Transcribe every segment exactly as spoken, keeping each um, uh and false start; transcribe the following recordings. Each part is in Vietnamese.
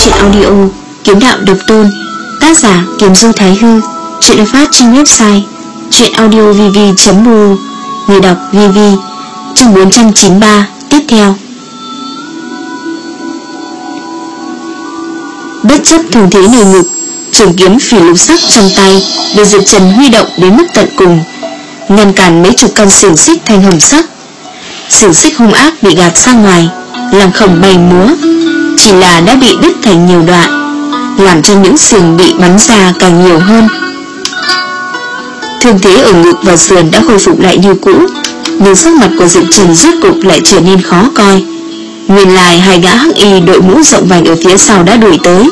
truyện audio Kiếm Đạo Độc Tôn, tác giả Kiếm Du Thái Hư. Truyện được phát trên website truyện audio v v chấm m u. Người đọc vê vê. Chương bốn trăm chín mươi ba tiếp theo. Bất chấp thường thế nề ngực, trường kiếm phỉ lục sắc trong tay được Diệp Trần huy động đến mức tận cùng, ngăn cản mấy chục căn xiềng xích thanh hồng sắc. Xiềng xích hung ác bị gạt ra ngoài, làm khổng bay múa, chỉ là đã bị đứt thành nhiều đoạn, làm cho những xiềng bị bắn ra càng nhiều hơn. Thương thế ở ngực và sườn đã khôi phục lại như cũ, nhưng sắc mặt của Diệp Trần rốt cục lại trở nên khó coi. Nguyên lai hai gã hắc y đội mũ rộng vành ở phía sau đã đuổi tới.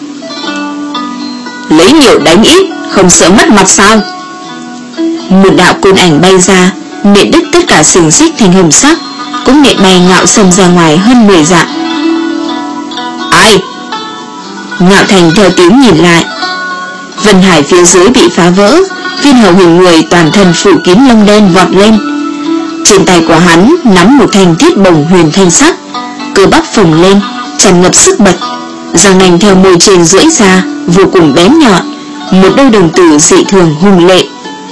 Lấy nhiều đánh ít, không sợ mất mặt sao? Một đạo côn ảnh bay ra, nện đứt tất cả xiềng xích thành hồng sắc, cũng nện bay Ngạo Sâm ra ngoài hơn mười dặm. Ai? Ngạo Thành theo tiếng nhìn lại. Vân hải phía dưới bị phá vỡ, viên hầu hình người toàn thân phủ kín lông đen vọt lên. Trên tay của hắn nắm một thanh thiết bổng huyền thanh sắc, cơ bắp phồng lên, tràn ngập sức bật, răng nanh theo môi trên duỗi ra, vô cùng bén nhọn, một đôi đồng tử dị thường hung lệ.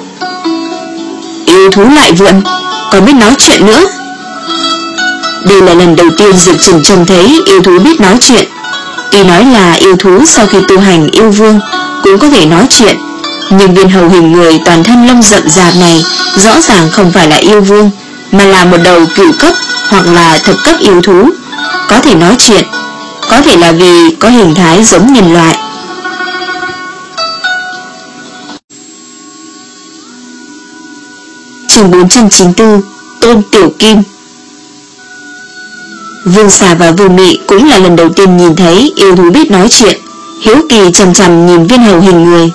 Yêu thú lại vượn, còn biết nói chuyện nữa. Đây là lần đầu tiên Diệp Trần trông thấy yêu thú biết nói chuyện. Tuy nói là yêu thú sau khi tu hành yêu vương cũng có thể nói chuyện, nhưng viên hầu hình người toàn thân lông rậm rạp này rõ ràng không phải là yêu vương, mà là một đầu cửu cấp hoặc là thập cấp yêu thú. Có thể nói chuyện, có thể là vì có hình thái giống nhân loại. Chương bốn trăm chín mươi tư Tôn Tiểu Kim. Vương Xà và Vương Mị cũng là lần đầu tiên nhìn thấy yêu thú biết nói chuyện, hiếu kỳ chằm chằm nhìn viên hầu hình người.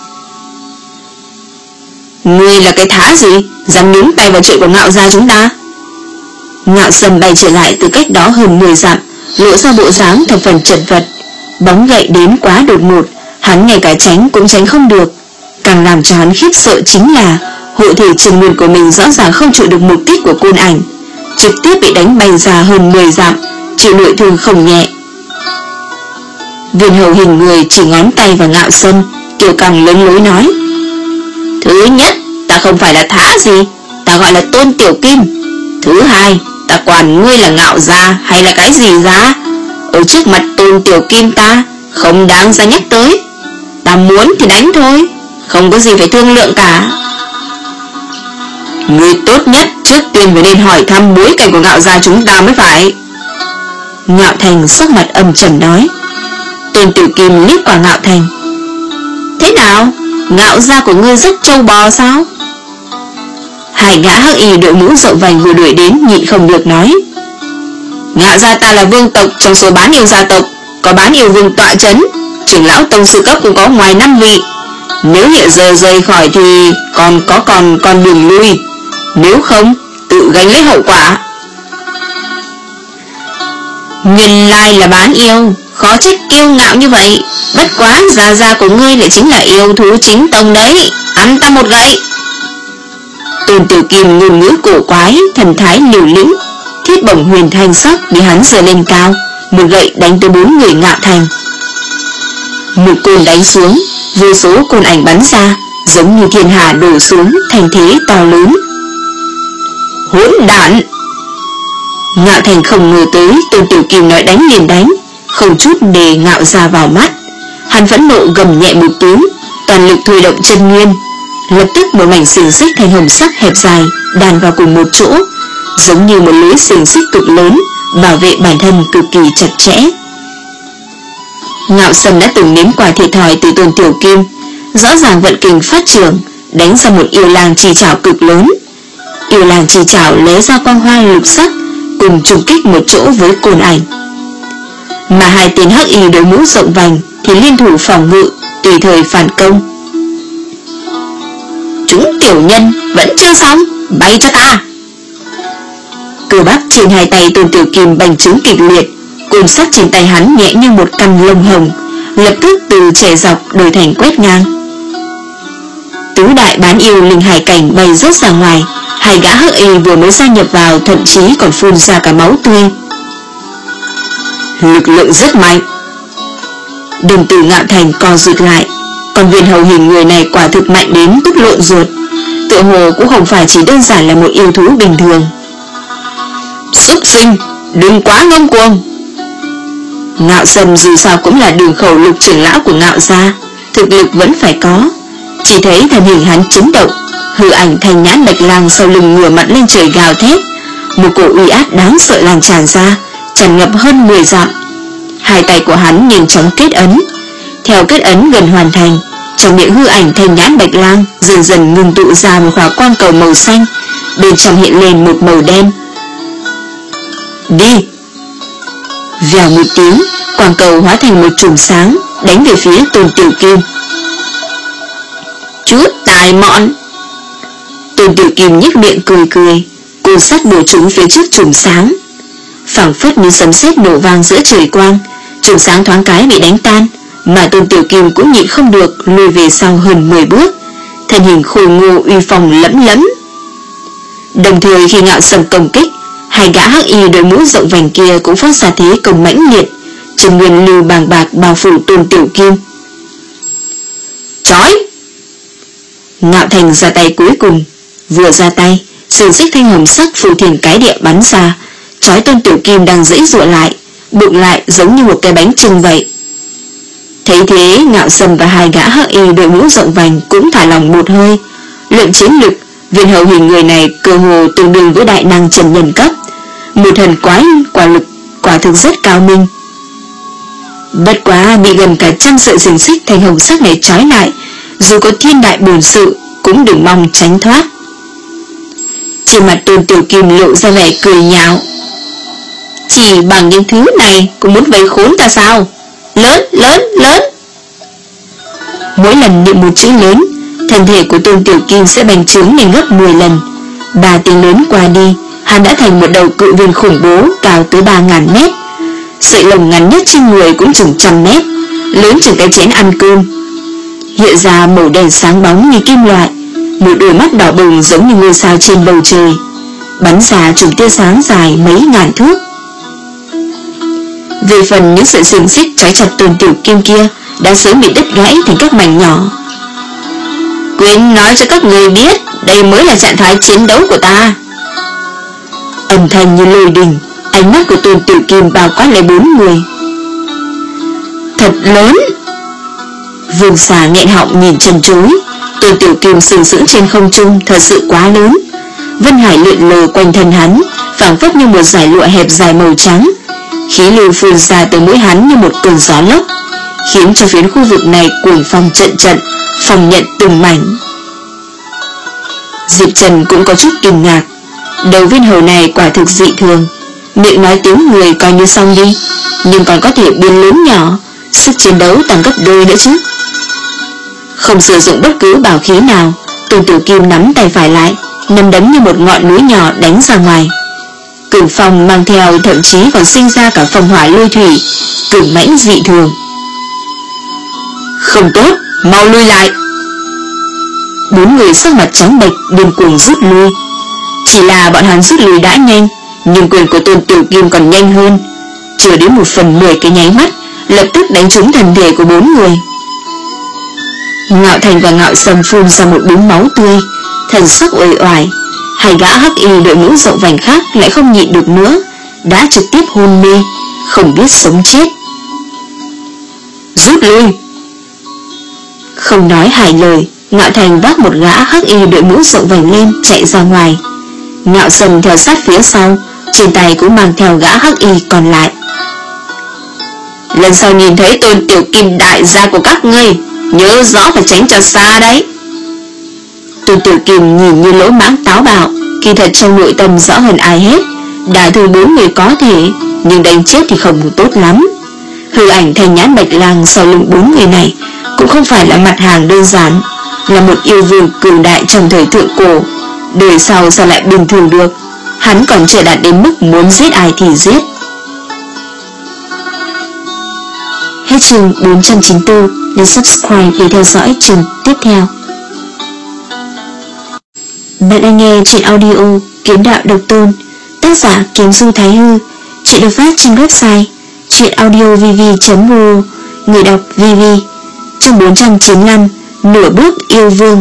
Ngươi là cái thá gì, dám nhúng tay vào chuyện của Ngạo gia chúng ta? Ngạo Sâm bay trở lại từ cách đó hơn mười dặm, lộ ra bộ dáng thập phần chật vật. Bóng gậy đến quá đột ngột, hắn ngay cả tránh cũng tránh không được. Càng làm cho hắn khiếp sợ chính là hộ thể trường nguyên của mình rõ ràng không chịu được một kích của côn ảnh, trực tiếp bị đánh bay ra hơn mười dặm, chịu nội thương không nhẹ. Viên hầu hình người chỉ ngón tay vào Ngạo Sâm, kiều căng lớn lối nói: Thứ nhất, ta không phải là thá gì, ta gọi là Tôn Tiểu Kim. Thứ hai, ta quản ngươi là Ngạo gia hay là cái gì ra, ở trước mặt Tôn Tiểu Kim ta không đáng ra nhắc tới. Ta muốn thì đánh thôi, không có gì phải thương lượng cả. Ngươi tốt nhất trước tiên phải nên hỏi thăm bối cảnh của Ngạo gia chúng ta mới phải. Ngạo Thành sắc mặt âm trầm nói. Tôn Tiểu Kim liếc qua Ngạo Thành. Thế nào, Ngạo gia của ngươi rất trâu bò sao? Hai gã hắc y đội mũ rộng vành vừa đuổi đến nhịn không được nói. Ngạo gia ta là vương tộc trong số bán yêu gia tộc, có bán yêu vương tọa chấn, trưởng lão tông sư cấp cũng có ngoài năm vị. Nếu hiện giờ rời khỏi thì còn có còn con đường lui, nếu không tự gánh lấy hậu quả. Nguyên lai là bán yêu, khó trách kiêu ngạo như vậy. Bất quá gia gia của ngươi lại chính là yêu thú chính tông đấy, ăn ta một gậy. Tôn Tiểu Kim ngôn ngữ cổ quái, thần thái liều lĩnh, thiết bổng huyền thanh sắc bị hắn giơ lên cao, một gậy đánh tới bốn người Ngạo Thành. Một côn đánh xuống, vô số côn ảnh bắn ra, giống như thiên hà đổ xuống, thành thế to lớn. Hỗn đản! Ngạo Thành không ngờ tới Tôn Tiểu Kim nói đánh liền đánh, không chút để Ngạo gia vào mắt. Hắn phẫn nộ gầm nhẹ một tiếng, toàn lực thôi động chân nguyên. Lập tức một mảnh xiềng xích thành hồng sắc hẹp dài đan vào cùng một chỗ, giống như một lưới xiềng xích cực lớn, bảo vệ bản thân cực kỳ chặt chẽ. Ngạo Sâm đã từng nếm quả thiệt thòi từ Tôn Tiểu Kim, rõ ràng vận kình phát triển, đánh ra một yêu lang trì chảo cực lớn. Yêu lang trì chảo lóe ra quang hoa lục sắc, cùng trùng kích một chỗ với côn ảnh. Mà hai tên hắc y đội mũ rộng vành thì liên thủ phòng ngự, tùy thời phản công. Chúng tiểu nhân vẫn chưa xong, bay cho ta! Cơ bắp trên hai tay Tôn Tiểu Kim bành trướng kịch liệt, côn sắt trên tay hắn nhẹ như một căn lông hồng, lập tức từ chẻ dọc đổi thành quét ngang. Tứ đại bán yêu linh hải cảnh bay rớt ra ngoài, hai gã hắc y vừa mới gia nhập vào thậm chí còn phun ra cả máu tươi. Lực lượng rất mạnh. Đồng tử Ngạo Thành co rụt lại. Còn viên hầu hình người này quả thực mạnh đến tức lộn ruột, tựa hồ cũng không phải chỉ đơn giản là một yêu thú bình thường. Súc sinh, đừng quá ngông cuồng. Ngạo Sâm dù sao cũng là đường khẩu lục trưởng lão của Ngạo gia, thực lực vẫn phải có. Chỉ thấy thân hình hắn chấn động, hư ảnh thanh nhãn bạch lang sau lưng ngửa mặt lên trời gào thét, một cổ uy áp đáng sợ lan tràn ra, tràn ngập hơn mười dặm. Hai tay của hắn nhanh chóng kết ấn. Theo kết ấn gần hoàn thành, trong miệng hư ảnh thanh nhãn bạch lang dần dần ngưng tụ ra một quả quang cầu màu xanh, bên trong hiện lên một màu đen. Đi! Vèo một tiếng, quang cầu hóa thành một chùm sáng, đánh về phía Tôn Tiểu Kim. Chút tài mọn! Tôn Tiểu Kim nhếch miệng cười cười, côn sắt bổ trúng phía trước chùm sáng. Phảng phất như sấm sét nổ vang giữa trời quang, chùm sáng thoáng cái bị đánh tan, mà Tôn Tiểu Kim cũng nhịn không được lùi về sau hơn mười bước, thân hình khôi ngô uy phong lẫm lẫm. Đồng thời khi Ngạo Sâm công kích, hai gã hắc y đội mũ rộng vành kia cũng phát ra thế công mãnh liệt, chân nguyên lưu bàng bạc bao phủ Tôn Tiểu Kim. Chói! Ngạo Thành ra tay cuối cùng, vừa ra tay, xiềng xích thanh hồng sắc phù thiền cái địa bắn ra, chói Tôn Tiểu Kim đang giãy giụa lại, bụng lại giống như một cái bánh chưng vậy. Thấy thế, Ngạo Sâm và hai gã hắc y đội mũ rộng vành cũng thả lòng một hơi. Luận chiến lực, viên hầu hình người này cơ hồ tương đương với đại năng trần nhân cấp, một thần quái quả lực quả thực rất cao minh. Bất quá bị gần cả trăm sợi xiềng xích thanh hồng sắc này trói lại, dù có thiên đại bổn sự cũng đừng mong tránh thoát. Trên mặt Tôn Tiểu Kim lộ ra vẻ cười nhạo. Chỉ bằng những thứ này cũng muốn vây khốn ta sao? Lớn, lớn, lớn! Mỗi lần niệm một chữ lớn, thân thể của Tôn Tiểu Kim sẽ bành trướng lên gấp mười lần. Ba tiếng lớn qua đi, hắn đã thành một đầu cự viên khủng bố cao tới ba ngàn mét. Sợi lồng ngắn nhất trên người cũng chừng trăm mét, lớn chừng cái chén ăn cơm. Hiện ra màu đen sáng bóng như kim loại, một đôi mắt đỏ bừng giống như ngôi sao trên bầu trời, bắn ra chùm tia sáng dài mấy ngàn thước. Về phần những sợi xiềng xích trói chặt Tôn Tiểu Kim kia đã sớm bị đứt gãy thành các mảnh nhỏ. Quên nói cho các người biết, đây mới là trạng thái chiến đấu của ta. Âm thanh như lôi đình, ánh mắt của Tôn Tiểu Kim bao quát lấy bốn người. Thật lớn! Vương xà nghẹn họng nhìn chân chối. Tôn Tiểu Kim sừng sững trên không trung thật sự quá lớn. Vân hải lượn lờ quanh thân hắn, phảng phất như một dải lụa hẹp dài màu trắng. Khí lưu phun ra từ mũi hắn như một cơn gió lốc, khiến cho phiến khu vực này cuồng phong trận trận, phòng nhận từng mảnh. Diệp Trần cũng có chút kinh ngạc. Đầu viên hầu này quả thực dị thường, miệng nói tiếng người coi như xong đi, nhưng còn có thể biến lớn nhỏ, sức chiến đấu tăng gấp đôi nữa chứ. Không sử dụng bất cứ bảo khí nào, Tôn Tiểu Kim nắm tay phải lại, nắm đấm như một ngọn núi nhỏ đánh ra ngoài. Cường phong mang theo thậm chí còn sinh ra cả phong hỏa lôi thủy, cường mãnh dị thường. Không tốt, mau lui lại! Bốn người sắc mặt trắng bệch điên cuồng rút lui. Chỉ là bọn hắn rút lui đã nhanh, nhưng quyền của Tôn Tiểu Kim còn nhanh hơn. Chưa đến một phần mười cái nháy mắt, lập tức đánh trúng thân thể của bốn người. Ngạo Thành và Ngạo Sâm phun ra một búng máu tươi, thần sắc uể oải. Hai gã hắc y đội mũ rộng vành khác lại không nhịn được nữa, đã trực tiếp hôn mê, không biết sống chết. Rút lui! Không nói hai lời, Ngạo Thành vác một gã hắc y đội mũ rộng vành lên chạy ra ngoài. Ngạo Sâm theo sát phía sau, trên tay cũng mang theo gã hắc y còn lại. Lần sau nhìn thấy Tôn Tiểu Kim đại gia của các ngươi, nhớ rõ phải tránh cho xa đấy. Tôn Tiểu Kim nhìn như lỗ mãng táo bạo, kỳ thật trong nội tâm rõ hơn ai hết. Đả thương bốn người có thể, nhưng đánh chết thì không tốt lắm. Hư ảnh thanh nhãn bạch lang sau lưng bốn người này cũng không phải là mặt hàng đơn giản, là một yêu vương cường đại trong thời thượng cổ. Đời sau sao lại bình thường được? Hắn còn chưa đạt đến mức muốn giết ai thì giết. Hết chương bốn trăm chín mươi tư. Nhấn subscribe để theo dõi chương tiếp theo. Bạn đang nghe truyện audio Kiếm Đạo Độc Tôn, tác giả Kiếm Du Thái Hư. Truyện được phát trên website truyện audio v v chấm r o. Người đọc Vi Vi. Chương bốn trăm chín mươi lăm. Nửa bước yêu vương.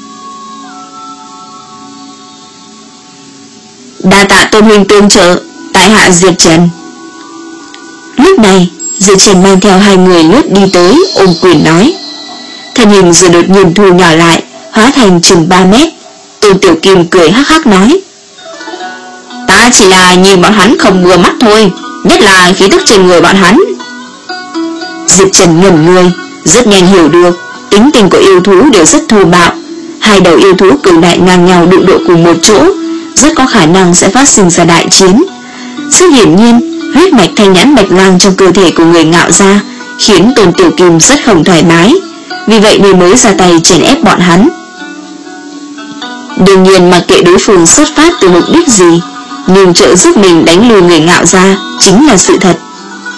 Đa tạ Tôn huynh tương trợ, tại hạ Diệp Trần. Lúc này Diệp Trần mang theo hai người lướt đi tới, ôm quyền nói. Thân hình rồi đột nhiên thu nhỏ lại, hóa thành chừng ba mét. Tôn Tiểu Kim cười hắc hắc nói. Ta chỉ là nhìn bọn hắn không vừa mắt thôi, nhất là khí tức trên người bọn hắn. Diệp Trần ngẩn người, rất nhanh hiểu được tính tình của yêu thú đều rất thô bạo. Hai đầu yêu thú cường đại ngang nhau đụng độ cùng một chỗ, rất có khả năng sẽ phát sinh ra đại chiến. Rất hiển nhiên, huyết mạch thanh nhãn bạch lang trong cơ thể của người Ngạo gia khiến Tôn Tiểu Kim rất không thoải mái, vì vậy nên mới ra tay chèn ép bọn hắn. Đương nhiên mặc kệ đối phương xuất phát từ mục đích gì, nhưng trợ giúp mình đánh lùi người Ngạo gia chính là sự thật.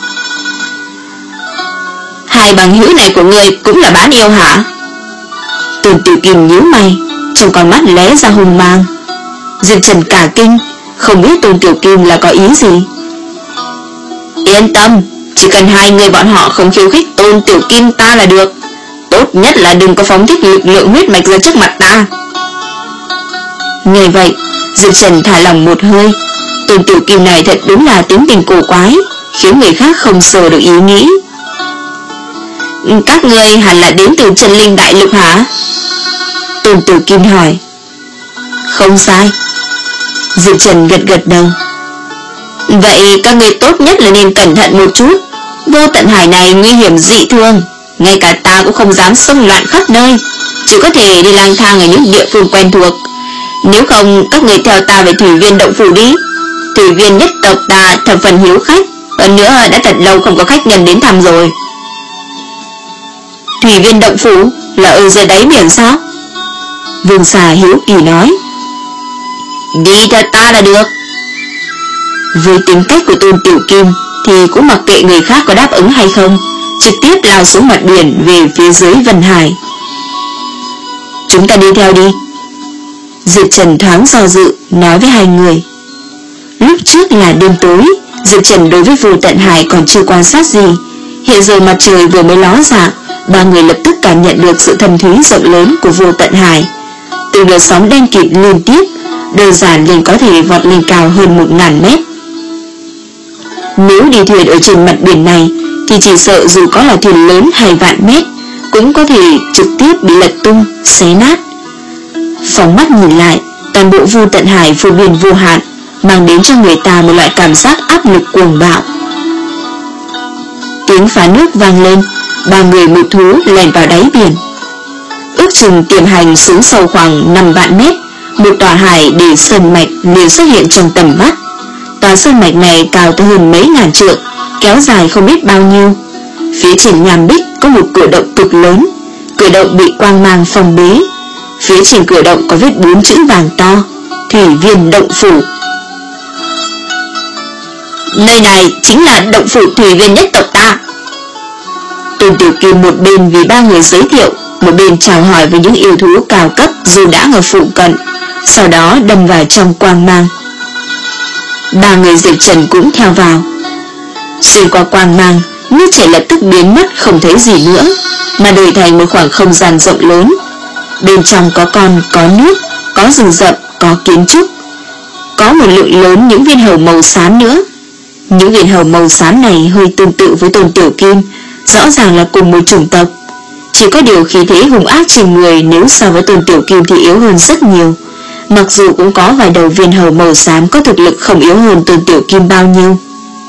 Hai bằng hữu này của ngươi cũng là bán yêu hả? Tôn Tiểu Kim nhíu mày, trong con mắt lóe ra hung mang. Diệp Trần cả kinh, không biết Tôn Tiểu Kim là có ý gì. Yên tâm, chỉ cần hai người bọn họ không khiêu khích Tôn Tiểu Kim ta là được. Tốt nhất là đừng có phóng thích lực lượng huyết mạch ra trước mặt ta. Nghe vậy, Diệp Trần thả lòng một hơi. Tôn Tiểu Kim này thật đúng là tính tình cổ quái, khiến người khác không sờ được ý nghĩ. Các ngươi hẳn là đến từ Chân Linh Đại Lục hả? Tôn Tiểu Kim hỏi. Không sai. Diệp Trần gật gật đầu. Vậy các ngươi tốt nhất là nên cẩn thận một chút. Vô Tận Hải này nguy hiểm dị thường, ngay cả ta cũng không dám xông loạn khắp nơi, chỉ có thể đi lang thang ở những địa phương quen thuộc. Nếu không các người theo ta về Thủy Viên Động Phủ đi. Thủy Viên nhất tộc ta thập phần hiếu khách, hơn nữa đã thật lâu không có khách nhân đến thăm rồi. Thủy Viên Động Phủ là ở dưới đáy biển sao? Vương Xà hiếu kỳ nói. Đi theo ta là được. Với tính cách của Tôn Tiểu Kim thì cũng mặc kệ người khác có đáp ứng hay không, trực tiếp lao xuống mặt biển về phía dưới Vân Hải. Chúng ta đi theo đi. Diệp Trần thoáng do dự nói với hai người. Lúc trước là đêm tối, Diệp Trần đối với Vô Tận Hải còn chưa quan sát gì. Hiện giờ mặt trời vừa mới ló dạng, ba người lập tức cảm nhận được sự thâm thúy rộng lớn của Vô Tận Hải. Từng đợt sóng đen kịt liên tiếp, đơn giản liền có thể vọt lên cao hơn một ngàn mét. Nếu đi thuyền ở trên mặt biển này thì chỉ sợ dù có là thuyền lớn hay vạn mét cũng có thể trực tiếp bị lật tung, xé nát. Phóng mắt nhìn lại, toàn bộ Vô Tận Hải vô biên vô hạn, mang đến cho người ta một loại cảm giác áp lực cuồng bạo. Tiếng phá nước vang lên, ba người một thú lèn vào đáy biển. Ước chừng tiềm hành xuống sâu khoảng năm vạn mét, một tòa hải để sơn mạch liền xuất hiện trong tầm mắt. Tòa sơn mạch này cao tới hơn mấy ngàn trượng, kéo dài không biết bao nhiêu. Phía trên nham bích có một cửa động cực lớn, cửa động bị quang mang phong bế. Phía trên cửa động có viết bốn chữ vàng to: Thủy Viên Động Phủ. Nơi này chính là động phủ Thủy Viên nhất tộc ta. Tôn Tiểu Kim một bên vì ba người giới thiệu, một bên chào hỏi với những yêu thú cao cấp dù đã ở phụ cận, sau đó đâm vào trong quang mang. Ba người Diệp Trần cũng theo vào. Xuyên qua quang mang, nước chảy lập tức biến mất không thấy gì nữa, mà đổi thành một khoảng không gian rộng lớn. Bên trong có con, có nước, có rừng rậm, có kiến trúc, có một lượng lớn những viên hầu màu xám nữa. Những viên hầu màu xám này hơi tương tự với Tôn Tiểu Kim, rõ ràng là cùng một chủng tộc. Chỉ có điều khí thế hung ác trên người nếu so với Tôn Tiểu Kim thì yếu hơn rất nhiều. Mặc dù cũng có vài đầu viên hầu màu xám có thực lực không yếu hơn Tôn Tiểu Kim bao nhiêu.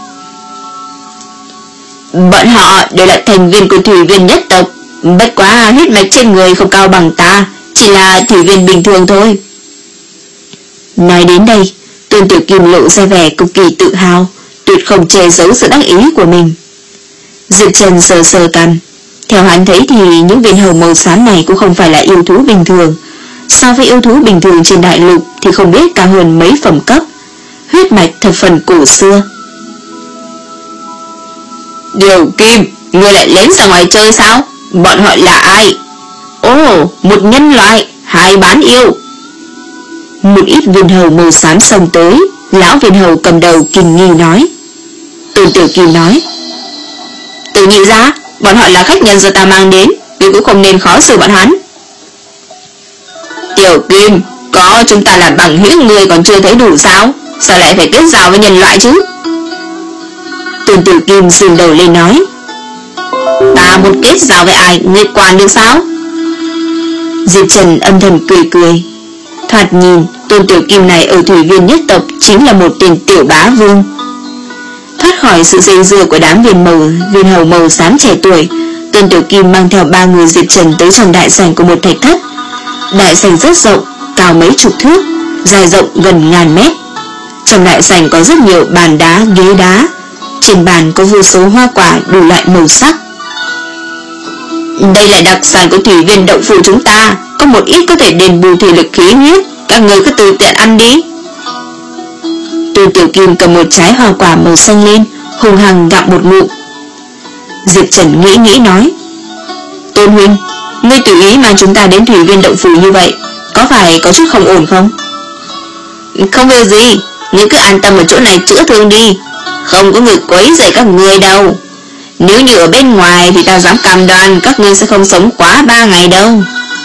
Bọn họ đều là thành viên của Thủy Viên nhất tộc, bất quá huyết mạch trên người không cao bằng ta, chỉ là thủy viên bình thường thôi. Nói đến đây, Tôn Tiểu Kim lộ ra vẻ cực kỳ tự hào, tuyệt không che giấu sự đắc ý của mình. Diệp Trần sờ sờ cằm. Theo hắn thấy thì những viên hầu màu xám này cũng không phải là yêu thú bình thường. So với yêu thú bình thường trên đại lục thì không biết cao hơn mấy phẩm cấp, huyết mạch thập phần cổ xưa. Điều Kim, ngươi lại lén ra ngoài chơi sao? Bọn họ là ai? Ồ, một nhân loại, hai bán yêu. Một ít viên hầu màu xám xông tới, lão viên hầu cầm đầu kinh nghi nói. Tôn Tiểu Kim nói. Từ nhị ra, Bọn họ là khách nhân do ta mang đến, ngươi cũng không nên khó xử bọn hắn. Tiểu Kim, có chúng ta là bằng hữu ngươi còn chưa thấy đủ sao? Sao lại phải kết giao với nhân loại chứ? Tôn Tiểu Kim sườn đầu lên nói. Ta muốn kết giao với ai, ngươi quản được sao? Diệp Trần âm thầm cười cười. Thoạt nhìn Tôn Tiểu Kim này ở Thủy Viên nhất tộc chính là một tên tiểu bá vương. Thoát khỏi sự dây dưa của đám viên màu viên hầu màu xám trẻ tuổi, Tôn Tiểu Kim mang theo ba người Diệp Trần tới trong đại sảnh của một thạch thất. Đại sảnh rất rộng, cao mấy chục thước, dài rộng gần ngàn mét. Trong đại sảnh có rất nhiều bàn đá, ghế đá. Trên bàn có vô số hoa quả đủ loại màu sắc. Đây là đặc sản của Thủy Viên động phủ chúng ta, có một ít có thể đền bù thể lực khí huyết, các người cứ tự tiện ăn đi. Tôn Tiểu Kim cầm một trái hoa quả màu xanh lên, hùng hằng gặm một ngụm. Diệp Trần nghĩ nghĩ nói. Tôn huynh, ngươi tùy ý mang chúng ta đến Thủy Viên động phủ như vậy, có phải có chút không ổn không? Không việc gì, ngươi cứ an tâm ở chỗ này chữa thương đi, không có người quấy rầy các ngươi đâu. Nếu như ở bên ngoài thì ta dám cam đoan các ngươi sẽ không sống quá ba ngày đâu.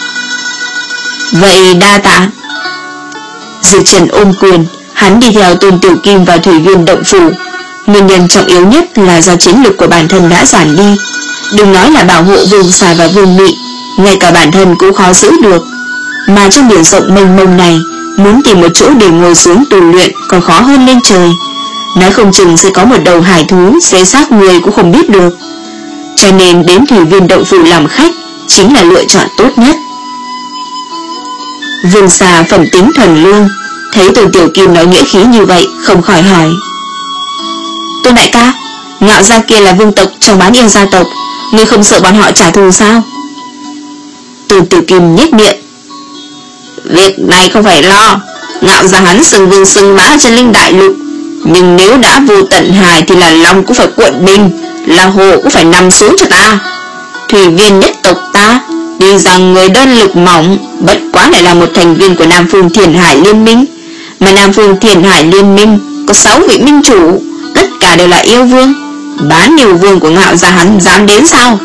Vậy đa tạ. Diệp Trần ôm quyền, hắn đi theo Tôn Tiểu Kim vào Thủy Viên động phủ. Nguyên nhân trọng yếu nhất là do chiến lực của bản thân đã giảm đi. Đừng nói là bảo hộ Vương Xà và Vương Mị, ngay cả bản thân cũng khó giữ được. Mà trong biển rộng mênh mông này, muốn tìm một chỗ để ngồi xuống tu luyện còn khó hơn lên trời. Nói không chừng sẽ có một đầu hải thú xé xác người cũng không biết được. Cho nên đến Thủy Viên động phủ làm khách chính là lựa chọn tốt nhất. Vương Xà phẩm tính thuần lương, thấy Tôn Tiểu Kim nói nghĩa khí như vậy, không khỏi hỏi. Tôn đại ca, Ngạo gia kia là vương tộc trong Bán Yêu gia tộc, ngươi không sợ bọn họ trả thù sao? Tôn Tiểu Kim nhếch miệng. Việc này không phải lo, Ngạo gia hắn xưng vương xưng bá trên linh đại lục, nhưng nếu đã vô tận hài thì là long cũng phải cuộn mình, là hồ cũng phải nằm xuống cho ta. Thủy Viên nhất tộc ta, tuy rằng người đơn lực mỏng, bất quá lại là một thành viên của Nam Phương Thiền Hải Liên Minh, mà Nam Phương Thiền Hải Liên Minh có sáu vị minh chủ, tất cả đều là yêu vương. Bán yêu vương của Ngạo gia hắn dám đến sao?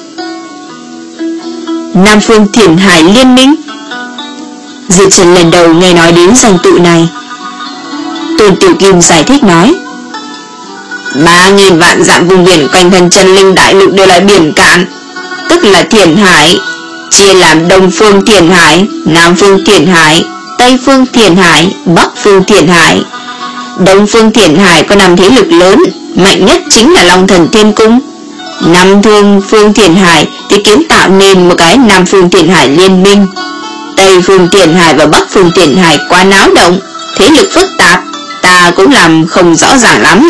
Nam Phương Thiền Hải Liên Minh. Diệp Trần lần đầu nghe nói đến danh tự này. Tôn Tiểu Kim giải thích nói. Ba nghìn vạn dặm vùng biển quanh thân chân linh đại lục đều là biển cạn, tức là Thiền Hải, chia làm Đông Phương Thiền Hải, Nam Phương Thiền Hải, Tây Phương Thiền Hải, Bắc Phương Thiền Hải. Đông Phương Thiền Hải có năm thế lực lớn, mạnh nhất chính là Long Thần Thiên Cung. Nam Thương Phương Thiền Hải thì kiến tạo nên một cái Nam Phương Thiền Hải Liên Minh. Tây Phương Thiền Hải và Bắc Phương Thiền Hải quá náo động, thế lực phức tạp, ta cũng làm không rõ ràng lắm.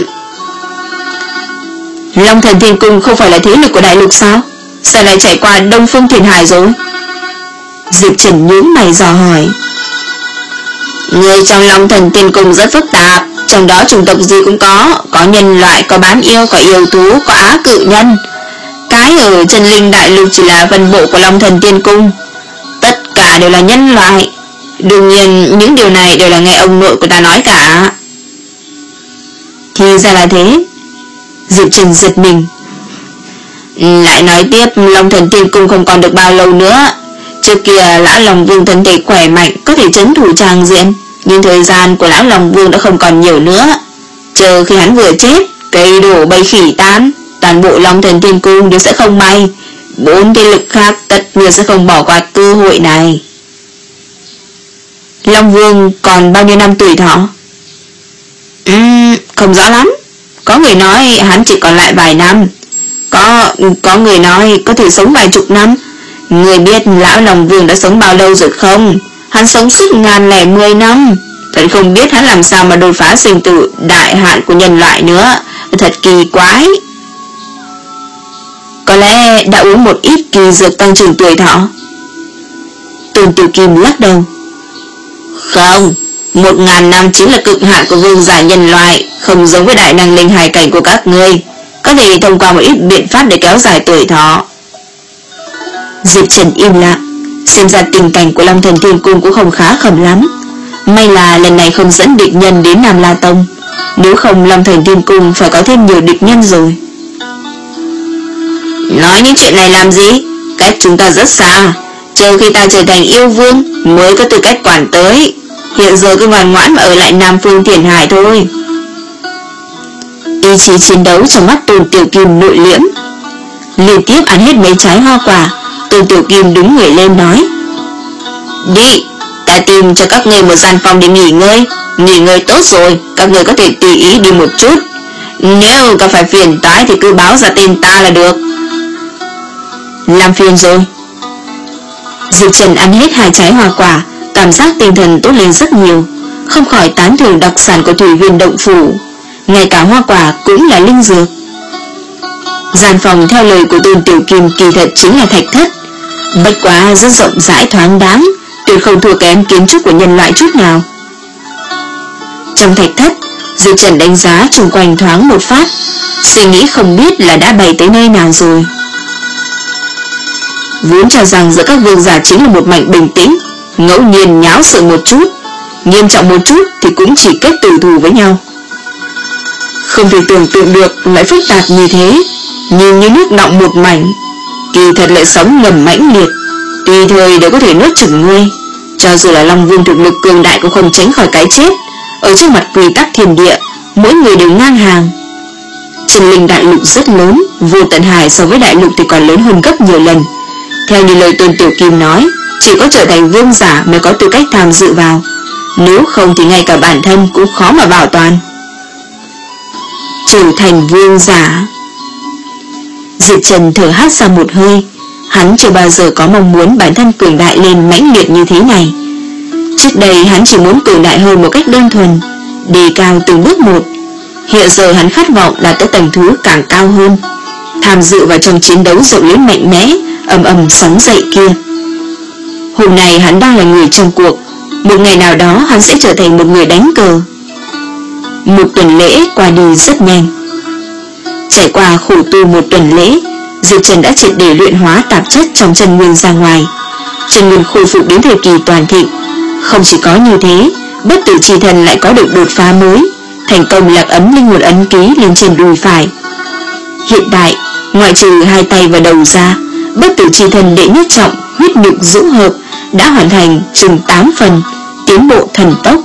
Long Thần Thiên Cung không phải là thế lực của đại lục sao? Sao lại chạy qua Đông Phương Thiền Hải rồi? Diệp Trần nhướng mày dò hỏi. Người trong Long Thần Thiên Cung rất phức tạp, trong đó chủng tộc gì cũng có, có nhân loại, có bán yêu, có yêu thú, có á cự nhân. Cái ở chân linh đại lục chỉ là phần bộ của Long Thần Thiên Cung, tất cả đều là nhân loại. Đương nhiên những điều này đều là nghe ông nội của ta nói cả. Thì ra là thế. Diệp Trần giật mình. Lại nói tiếp, Long Thần Thiên Cung không còn được bao lâu nữa. Trước kia Lão Long Vương thân thể khỏe mạnh, có thể trấn thủ tràng diện, nhưng thời gian của Lão Long Vương đã không còn nhiều nữa. Chờ khi hắn vừa chết, cây đổ bầy khỉ tan, toàn bộ Long Thần Thiên Cung đều sẽ không may. Bốn thế lực khác tất nhiên sẽ không bỏ qua cơ hội này. Long Vương còn bao nhiêu năm tuổi thọ? Uhm, không rõ lắm. Có người nói hắn chỉ còn lại vài năm, Có có người nói có thể sống vài chục năm. Người biết Lão Long Vương đã sống bao lâu rồi không? Hắn sống suốt ngàn lẻ mười năm. Thật không biết hắn làm sao mà đột phá sinh tử đại hạn của nhân loại nữa. Thật kỳ quái. Có lẽ đã uống một ít kỳ dược tăng trưởng tuổi thọ. Tôn Tiểu Kim lắc đầu. Không, một ngàn năm chính là cực hạn của vương giả nhân loại, không giống với đại năng linh hài cảnh của các ngươi, có thể thông qua một ít biện pháp để kéo dài tuổi thọ. Diệp Trần im lặng, xem ra tình cảnh của Long Thần Thiên Cung cũng không khá khẩm lắm. May là lần này không dẫn địch nhân đến Nam La Tông, nếu không Long Thần Thiên Cung phải có thêm nhiều địch nhân rồi. Nói những chuyện này làm gì? Cách chúng ta rất xa. Chờ khi ta trở thành yêu vương mới có tư cách quản tới. Hiện giờ cứ ngoan ngoãn mà ở lại Nam Phương Thiền Hải thôi. Ý chí chiến đấu trong mắt Tôn Tiểu Kim nội liễm. Liên tiếp ăn hết mấy trái hoa quả, Tôn Tiểu Kim đứng người lên nói: Đi, ta tìm cho các ngươi một gian phòng để nghỉ ngơi. Nghỉ ngơi tốt rồi, các ngươi có thể tùy ý đi một chút. Nếu có phải phiền toái thì cứ báo ra tên ta là được. Làm phiền rồi. Diệp Trần ăn hết hai trái hoa quả, cảm giác tinh thần tốt lên rất nhiều, không khỏi tán thưởng đặc sản của Thủy Viên Động Phủ. Ngay cả hoa quả cũng là linh dược. Gian phòng theo lời của Tôn Tiểu Kim kỳ thật chính là thạch thất, bất quá rất rộng rãi thoáng đáng, tuyệt không thua kém kiến trúc của nhân loại chút nào. Trong thạch thất, Diệp Trần đánh giá xung quanh thoáng một phát, suy nghĩ không biết là đã bày tới nơi nào rồi. Vốn cho rằng giữa các vương giả chính là một mảnh bình tĩnh, ngẫu nhiên nháo sự một chút, nghiêm trọng một chút thì cũng chỉ kết tử thù với nhau. Không thể tưởng tượng được lại phức tạp như thế, nhìn như nước đọng một mảnh, kỳ thật lại sống ngầm mãnh liệt, tùy thời đều có thể nuốt chửng ngươi. Cho dù là Long Vương thực lực cường đại cũng không tránh khỏi cái chết. Ở trước mặt quy tắc thiên địa, mỗi người đều ngang hàng. Chân linh đại lục rất lớn, Vô Tận Hải so với đại lục thì còn lớn hơn gấp nhiều lần. Theo như lời Tôn Tiểu Kim nói, chỉ có trở thành vương giả mới có tư cách tham dự vào, nếu không thì ngay cả bản thân cũng khó mà bảo toàn. Trở thành vương giả. Diệp Trần thở hắt ra một hơi. Hắn chưa bao giờ có mong muốn bản thân cường đại lên mãnh liệt như thế này. Trước đây hắn chỉ muốn cường đại hơn một cách đơn thuần, đề cao từng bước một. Hiện giờ hắn khát vọng là tới tầng thứ càng cao hơn, tham dự vào trong chiến đấu rộng lớn mạnh mẽ, ầm ầm sóng dậy kia. Hôm nay hắn đang là người trong cuộc, một ngày nào đó hắn sẽ trở thành một người đánh cờ. Một tuần lễ qua đi rất nhanh. Trải qua khổ tu một tuần lễ, Diệp Trần đã triệt để luyện hóa tạp chất trong chân nguyên ra ngoài, chân nguyên khôi phục đến thời kỳ toàn thịnh. Không chỉ có như thế, bất tử chi thần lại có được đột phá mới, thành công lạc ấn linh hồn ấn ký lên trên đùi phải. Hiện tại, ngoại trừ hai tay và đầu ra, bất tử chi thần đệ nhất trọng huyết nhục dũng hợp đã hoàn thành chừng tám phần, tiến bộ thần tốc.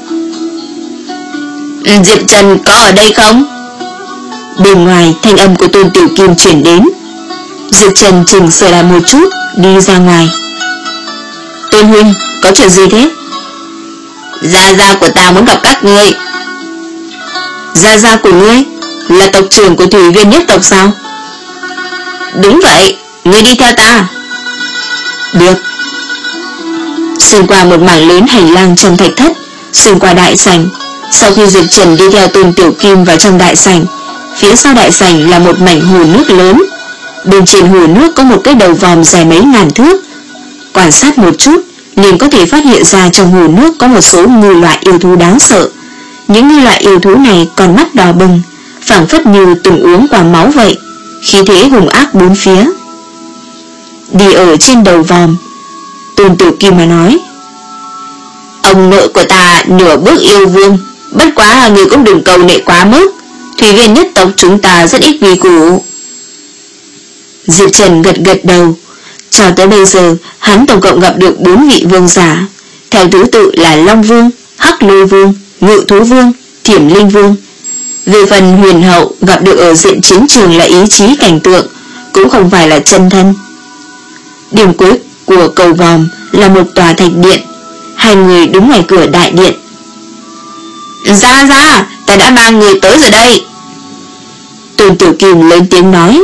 Diệp Trần có ở đây không? Bên ngoài thanh âm của Tôn Tiểu Kim chuyển đến. Diệp Trần chỉnh sửa lại một chút, đi ra ngoài. Tôn huynh, có chuyện gì thế? Gia gia của ta muốn gặp các ngươi. Gia gia của ngươi là tộc trưởng của Thủy Viên nhất tộc sao? Đúng vậy, ngươi đi theo ta. Được. Xuyên qua một mảng lớn hành lang trong thạch thất, xuyên qua đại sảnh. Sau khi Diệp Trần đi theo Tôn Tiểu Kim vào trong đại sảnh, phía sau đại sảnh là một mảnh hồ nước lớn. Bên trên hồ nước có một cái đầu vòm dài mấy ngàn thước. Quan sát một chút liền có thể phát hiện ra trong hồ nước có một số ngư loại yêu thú đáng sợ. Những ngư loại yêu thú này còn mắt đỏ bừng, phảng phất như từng uống quả máu vậy, khí thế hùng ác bốn phía. Đi ở trên đầu vòm, Tôn Tiểu Kim mà nói: Ông nội của ta nửa bước yêu vương, bất quá người cũng đừng cầu nệ quá mức. Thủy Viên nhất tộc chúng ta rất ít quy củ. Diệp Trần gật gật đầu. Cho tới bây giờ hắn tổng cộng gặp được bốn vị vương giả, theo thứ tự là Long Vương, Hắc Lôi Vương, Ngự Thú Vương, Thiểm Linh Vương. Về phần huyền hậu gặp được ở diện chiến trường là ý chí cảnh tượng, cũng không phải là chân thân. Điểm cuối của cầu vòm là một tòa thạch điện. Hai người đứng ngoài cửa đại điện. Ra ra, ta đã mang người tới rồi đây. Tôn Tiểu Kim lớn tiếng nói: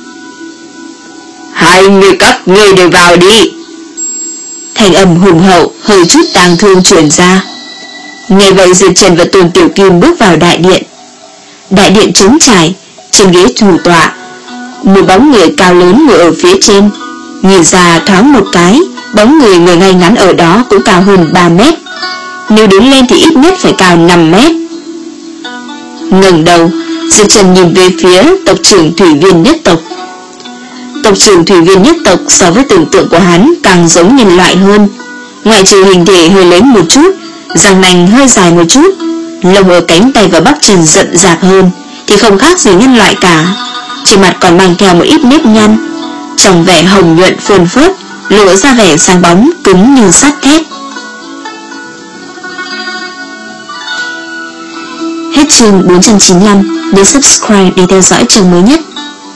Hai người các ngươi đều vào đi. Thành âm hùng hậu hơi chút tang thương truyền ra. Nghe vậy Diệp Trần và Tôn Tiểu Kim bước vào đại điện. Đại điện trống trải, trên ghế thủ tọa một bóng người cao lớn ngồi ở phía trên. Nhìn ra thoáng một cái, bóng người người ngay ngắn ở đó cũng cao hơn ba mét, nếu đứng lên thì ít nhất phải cao năm mét. Ngẩng đầu, Diệp Trần nhìn về phía tộc trưởng Thủy Viên nhất tộc. Tộc trưởng Thủy Viên nhất tộc so với tưởng tượng của hắn càng giống nhân loại hơn. Ngoại trừ hình thể hơi lớn một chút, răng nanh hơi dài một chút, lông ở cánh tay và bắp chân rậm rạp hơn, thì không khác gì nhân loại cả. trên mặt còn mang theo một ít nếp nhăn, trong vẻ hồng nhuận phơn phớt, lộ ra vẻ sáng bóng cứng như sắt thép. Hết chương bốn trăm chín mươi lăm, nhớ subscribe để theo dõi chương mới nhất.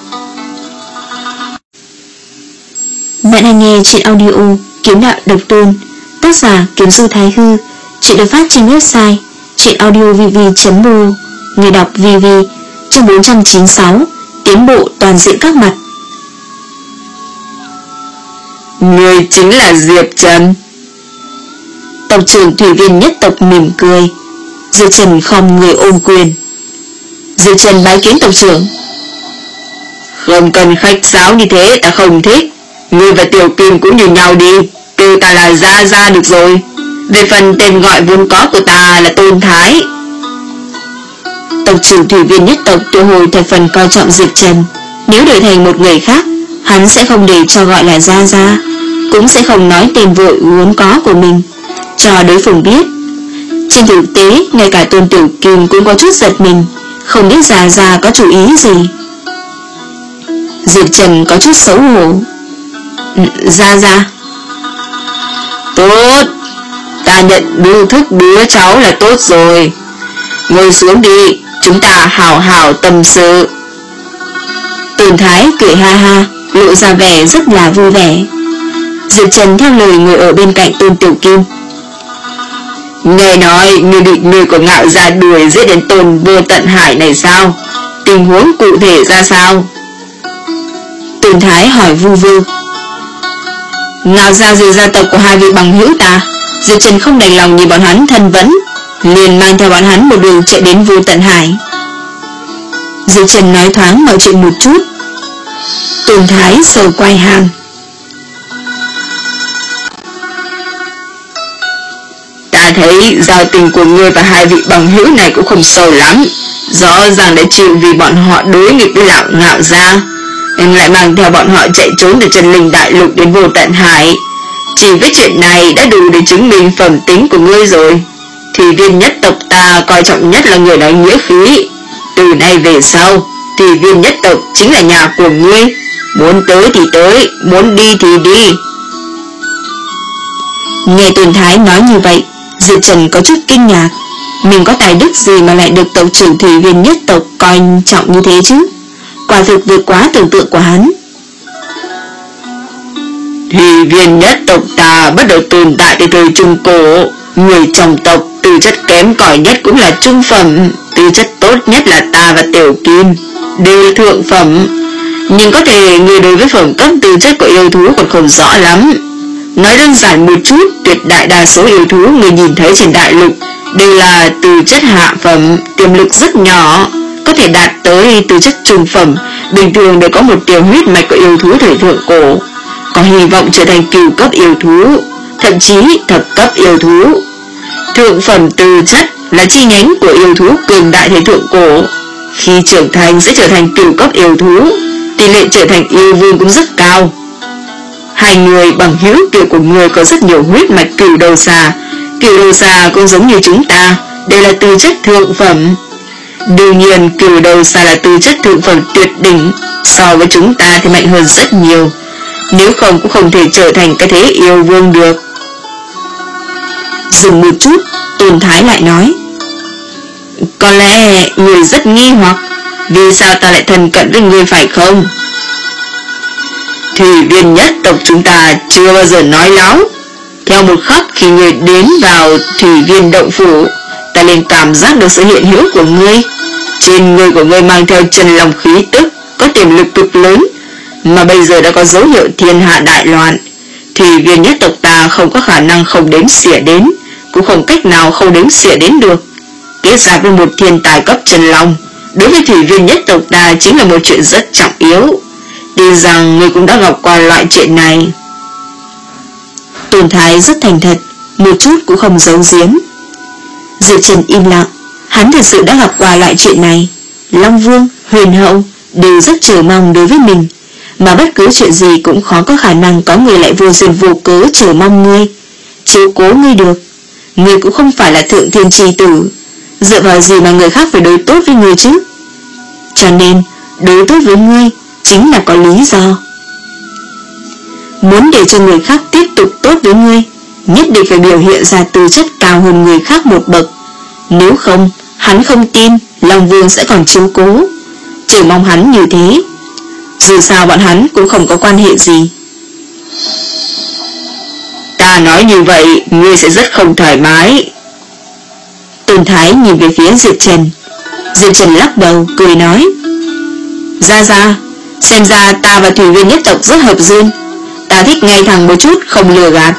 Bạn đang nghe truyện audio Kiếm Đạo Độc Tôn, tác giả Kiếm Du Thái Hư. Truyện được phát trên website truyện audio v v chấm m o, người đọc vê vê. Chương bốn trăm chín mươi sáu, tiến bộ toàn diện các mặt. Người chính là Diệp Trần. Tộc trưởng thủy viên nhất tộc mỉm cười. Diệp Trần khom người ôm quyền. Diệp Trần bái kiến tộc trưởng. Không cần khách sáo như thế, ta không thích. Ngươi và Tiểu Kim cũng như nhau đi, kêu ta là Gia Gia được rồi. Về phần tên gọi vốn có của ta là Tôn Thái. Tộc trưởng thủy viên nhất tộc tự hồi thập phần coi trọng Diệp Trần. Nếu đổi thành một người khác, hắn sẽ không để cho gọi là Gia Gia, cũng sẽ không nói tên vội vốn có của mình cho đối phương biết. Trên thực tế, ngay cả Tôn Tiểu Kim cũng có chút giật mình, không biết Gia Gia có chủ ý gì. Diệp Trần có chút xấu hổ. Gia Gia. Tốt, ta nhận đưa thức đứa cháu là tốt rồi. Ngồi xuống đi, chúng ta hào hào tâm sự. Tôn Thái cười ha ha, lộ ra vẻ rất là vui vẻ. Diệp Trần theo lời ngồi ở bên cạnh Tôn Tiểu Kim. Nghe nói người bị người của Ngạo Gia đuổi giết đến Tôn Vô Tận Hải này sao? Tình huống cụ thể ra sao? Tôn Thái hỏi vu vơ. Ngạo Gia diệt gia tộc của hai vị bằng hữu ta. Diệp Trần không đành lòng nhìn bọn hắn thân vấn, liền mang theo bọn hắn một đường chạy đến Vô Tận Hải. Diệp Trần nói thoáng mọi chuyện một chút. Tôn Thái sờ quai hàm. Ta thấy giao tình của ngươi và hai vị bằng hữu này cũng không sâu lắm. Rõ ràng đã chịu vì bọn họ đối nghịch với lão Ngạo Gia, em lại mang theo bọn họ chạy trốn từ Chân Linh Đại Lục đến Vô Tận Hải. Chỉ với chuyện này đã đủ để chứng minh phẩm tính của ngươi rồi. Thủy viên nhất tộc ta coi trọng nhất là người nói nghĩa khí. Từ nay về sau, thủy viên nhất tộc chính là nhà của ngươi. Muốn tới thì tới, muốn đi thì đi. Nghe Tôn Thái nói như vậy, Diệp Trần có chút kinh ngạc. Mình có tài đức gì mà lại được tộc trưởng thủy viên nhất tộc coi trọng như thế chứ? Quả thực vượt quá tưởng tượng của hắn. Thủy viên nhất tộc ta bắt đầu tồn tại từ thời Trung Cổ. Người trong tộc tư chất kém cỏi nhất cũng là trung phẩm, tư chất tốt nhất là ta và Tiểu Kim, đều thượng phẩm. Nhưng có thể người đối với phẩm cấp tư chất của yêu thú còn không rõ lắm. Nói đơn giản một chút, tuyệt đại đa số yêu thú người nhìn thấy trên đại lục đều là tư chất hạ phẩm, tiềm lực rất nhỏ, có thể đạt tới tư chất trung phẩm, bình thường đều có một tiểu huyết mạch của yêu thú thời thượng cổ, có hy vọng trở thành cửu cấp yêu thú, thậm chí thập cấp yêu thú. Thượng phẩm tư chất là chi nhánh của yêu thú cường đại thời thượng cổ, khi trưởng thành sẽ trở thành cửu cấp yêu thú, tỷ lệ trở thành yêu vương cũng rất cao. Hai người bằng hữu kiểu của người có rất nhiều huyết mạch cửu đầu xà, cửu đầu xà cũng giống như chúng ta, đều là tư chất thượng phẩm. Đương nhiên cửu đầu xà là tư chất thượng phẩm tuyệt đỉnh, so với chúng ta thì mạnh hơn rất nhiều, nếu không cũng không thể trở thành cái thế yêu vương được. Dừng một chút, Tôn Thái lại nói. Có lẽ người rất nghi hoặc, vì sao ta lại thân cận với người phải không? Thủy viên nhất tộc chúng ta chưa bao giờ nói láo. Theo một khắc khi người đến vào thủy viên động phủ, ta liền cảm giác được sự hiện hữu của ngươi. Trên người của ngươi mang theo chân long khí tức, có tiềm lực cực lớn, mà bây giờ đã có dấu hiệu thiên hạ đại loạn. Thủy viên nhất tộc ta không có khả năng không đếm xỉa đến, cũng không cách nào không đếm xỉa đến được. Kết giao với một thiên tài cấp chân long, đối với thủy viên nhất tộc ta chính là một chuyện rất trọng yếu. Tuy rằng ngươi cũng đã gặp qua loại chuyện này. Tôn Thái rất thành thật, một chút cũng không giấu giếm. Diệp Trần im lặng, hắn thật sự đã gặp qua loại chuyện này. Long Vương, Huyền Hậu đều rất chờ mong đối với mình, mà bất cứ chuyện gì cũng khó có khả năng có người lại vô duyên vô cớ chờ mong ngươi, chiếu cố ngươi được. Ngươi cũng không phải là thượng thiên chi tử, dựa vào gì mà người khác phải đối tốt với ngươi chứ? Cho nên đối tốt với ngươi chính là có lý do. Muốn để cho người khác tiếp tục tốt với ngươi, nhất định phải biểu hiện ra tư chất cao hơn người khác một bậc. Nếu không, hắn không tin Long Vương sẽ còn chiếu cố, chỉ mong hắn như thế. Dù sao bọn hắn cũng không có quan hệ gì. Ta nói như vậy, ngươi sẽ rất không thoải mái. Tôn Thái nhìn về phía Diệp Trần. Diệp Trần lắc đầu, cười nói: Ra ra, xem ra ta và thủy viên nhất tộc rất hợp duyên. Ta thích ngay thẳng một chút, không lừa gạt.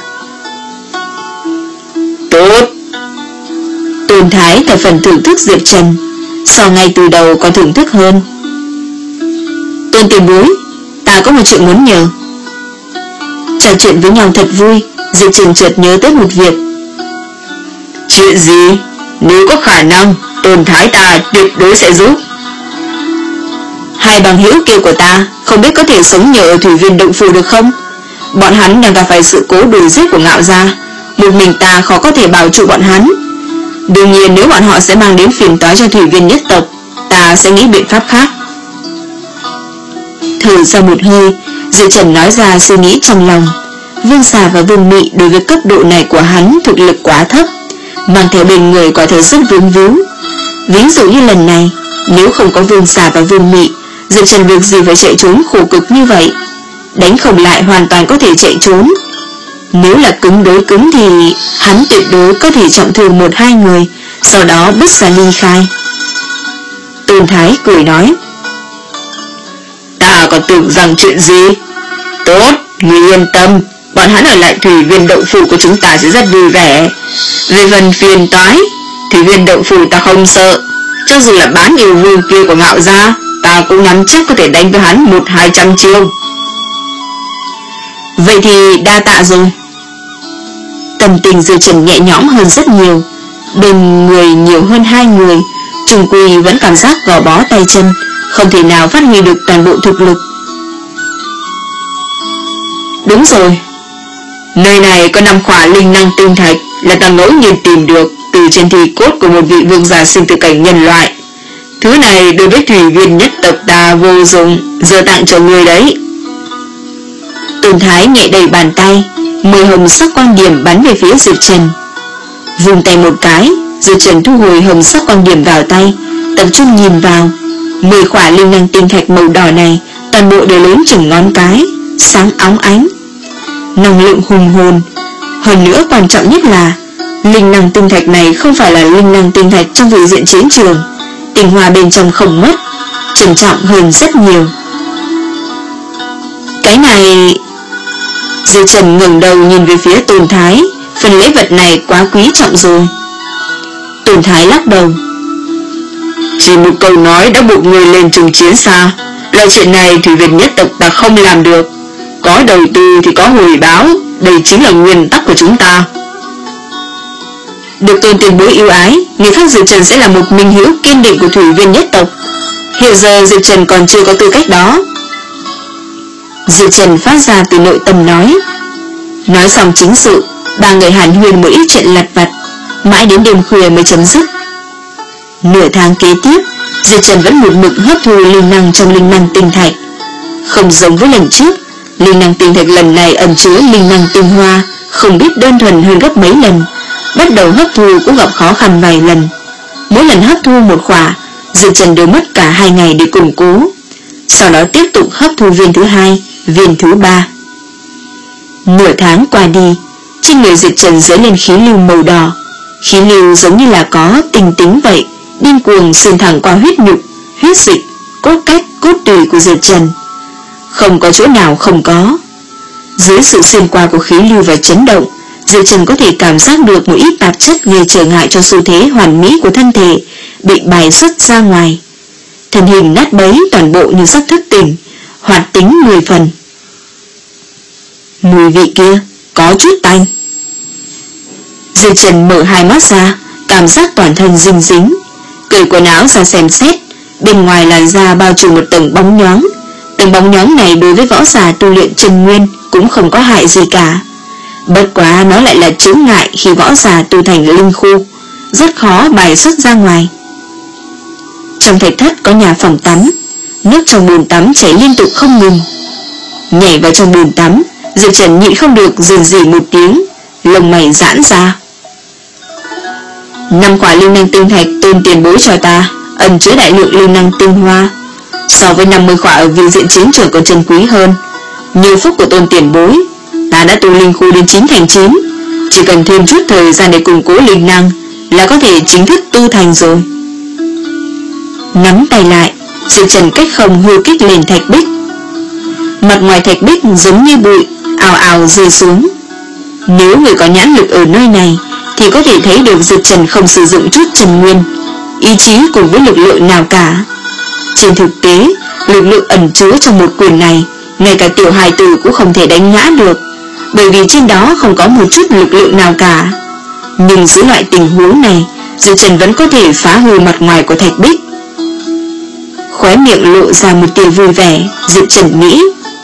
Tốt. Tôn Thái thập phần thưởng thức Diệp Trần, so ngay từ đầu còn thưởng thức hơn. Tôn tiền bối, ta có một chuyện muốn nhờ. Trò chuyện với nhau thật vui, Diệp Trần chợt nhớ tới một việc. Chuyện gì? Nếu có khả năng, Tôn Thái ta tuyệt đối sẽ giúp. Hai bằng hữu kia của ta không biết có thể sống nhờ ở thủy viên động phủ được không? Bọn hắn đang gặp phải sự cố đuổi giết của Ngạo gia, một mình ta khó có thể bảo trụ bọn hắn. Đương nhiên nếu bọn họ sẽ mang đến phiền toái cho thủy viên nhất tộc, ta sẽ nghĩ biện pháp khác. Thở ra một hơi, Diệp Trần nói ra suy nghĩ trong lòng. Vương Xà và Vương Mị đối với cấp độ này của hắn thực lực quá thấp, mang theo bên người quả thật rất vướng víu. Ví dụ như lần này, nếu không có Vương Xà và Vương Mị, Diệp Trần việc gì phải chạy trốn khổ cực như vậy? Đánh không lại hoàn toàn có thể chạy trốn. Nếu là cứng đối cứng thì hắn tuyệt đối có thể trọng thương một hai người, sau đó bước ra ly khai. Tôn Thái cười nói: Ta còn tưởng rằng chuyện gì? Tốt, ngươi yên tâm, bọn hắn ở lại thủy viên động phủ của chúng ta sẽ rất vui vẻ. Về phần phiền toái, thủy viên động phủ ta không sợ. Cho dù là bán yêu vương kia của Ngạo gia, ta cũng nắm chắc có thể đánh với hắn một hai trăm chiêu. Vậy thì đa tạ rồi. Tâm tình Diệp Trần nhẹ nhõm hơn rất nhiều. Bên người nhiều hơn hai người, trùng quy vẫn cảm giác gò bó tay chân, không thể nào phát huy được toàn bộ thực lực. Đúng rồi, nơi này có năm khỏa linh năng tinh thạch là ta ngẫu nhiên tìm được từ trên thi cốt của một vị vương giả sinh tử cảnh nhân loại. Thứ này đối với thủy viên nhất tộc ta vô dụng, giờ tặng cho người đấy. Tôn Thái nhẹ đầy bàn tay, mười hồng sắc quang điểm bắn về phía Diệp Trần. Vùng tay một cái, Diệp Trần thu hồi hồng sắc quang điểm vào tay, tập trung nhìn vào. Mười khỏa linh năng tinh thạch màu đỏ này toàn bộ đều lớn chừng ngón cái, sáng óng ánh, năng lượng hùng hồn. Hơn nữa quan trọng nhất là linh năng tinh thạch này không phải là linh năng tinh thạch trong vị diện chiến trường, tinh hoa bên trong không mất, trân trọng hơn rất nhiều. Cái này... Diệp Trần ngẩng đầu nhìn về phía Tôn Thái, phần lễ vật này quá quý trọng rồi. Tôn Thái lắc đầu: Chỉ một câu nói đã buộc người lên trùng chiến xa. Loại chuyện này thủy viên nhất tộc ta không làm được. Có đầu tư thì có hồi báo, đây chính là nguyên tắc của chúng ta. Được Tôn tiền bối yêu ái, người khác Diệp Trần sẽ là một minh hữu kiên định của thủy viên nhất tộc. Hiện giờ Diệp Trần còn chưa có tư cách đó. Diệp Trần phát ra từ nội tâm nói. Nói xong chính sự, ba người hàn huyên một ít chuyện lặt vặt, mãi đến đêm khuya mới chấm dứt. Nửa tháng kế tiếp, Diệp Trần vẫn một mực hấp thu linh năng trong linh năng tinh thạch. Không giống với lần trước, linh năng tinh thạch lần này ẩn chứa linh năng tinh hoa, không biết đơn thuần hơn gấp mấy lần. Bắt đầu hấp thu cũng gặp khó khăn vài lần. Mỗi lần hấp thu một khỏa, Diệp Trần đều mất cả hai ngày để củng cố. Sau đó tiếp tục hấp thu viên thứ hai, viên thứ ba. Nửa tháng qua đi, trên người Diệp Trần dấy lên khí lưu màu đỏ. Khí lưu giống như là có tình tính vậy, điên cuồng xuyên thẳng qua huyết nhục, huyết dịch, cốt cách, cốt tủy của Diệp Trần. Không có chỗ nào không có. Dưới sự xuyên qua của khí lưu và chấn động, Diệp Trần có thể cảm giác được một ít tạp chất gây trở ngại cho xu thế hoàn mỹ của thân thể bị bài xuất ra ngoài. Thân hình nát bấy toàn bộ như sắp thức tỉnh, hoạt tính mười phần. Mùi vị kia có chút tanh. Diệp Trần mở hai mắt ra, cảm giác toàn thân dinh dính, cởi quần áo ra xem xét. Bên ngoài làn da bao trùm một tầng bóng nhoáng. Tầng bóng nhoáng này đối với võ giả tu luyện chân nguyên cũng không có hại gì cả. Bất quá nó lại là chướng ngại khi võ giả tu thành linh khu, rất khó bài xuất ra ngoài. Trong thạch thất có nhà phòng tắm, Nước trong bồn tắm chảy liên tục không ngừng. Nhảy vào trong bồn tắm, Diệp Trần nhịn không được rền rỉ một tiếng, lông mày giãn ra. Năm quả linh năng tinh thạch Tôn tiền bối cho ta ẩn chứa đại lượng linh năng tinh hoa, so với năm mươi quả ở vị diện chiến trường còn chân quý hơn. Như phúc của Tôn tiền bối, ta đã tu linh khu đến chín thành chín, chỉ cần thêm chút thời gian để củng cố linh năng là có thể chính thức tu thành rồi. Nắm tay lại, Diệp Trần cách không hư kích lên thạch bích. Mặt ngoài thạch bích giống như bụi, ào ào rơi xuống. Nếu người có nhãn lực ở nơi này thì có thể thấy được Diệp Trần không sử dụng chút chân nguyên, ý chí cùng với lực lượng nào cả. Trên thực tế, lực lượng ẩn chứa trong một quyền này, ngay cả tiểu hài tử cũng không thể đánh ngã được, bởi vì trên đó không có một chút lực lượng nào cả. Nhưng dưới loại tình huống này, Diệp Trần vẫn có thể phá hư mặt ngoài của thạch bích. Khóe miệng lộ ra một tia vui vẻ, Diệp Trần nghĩ.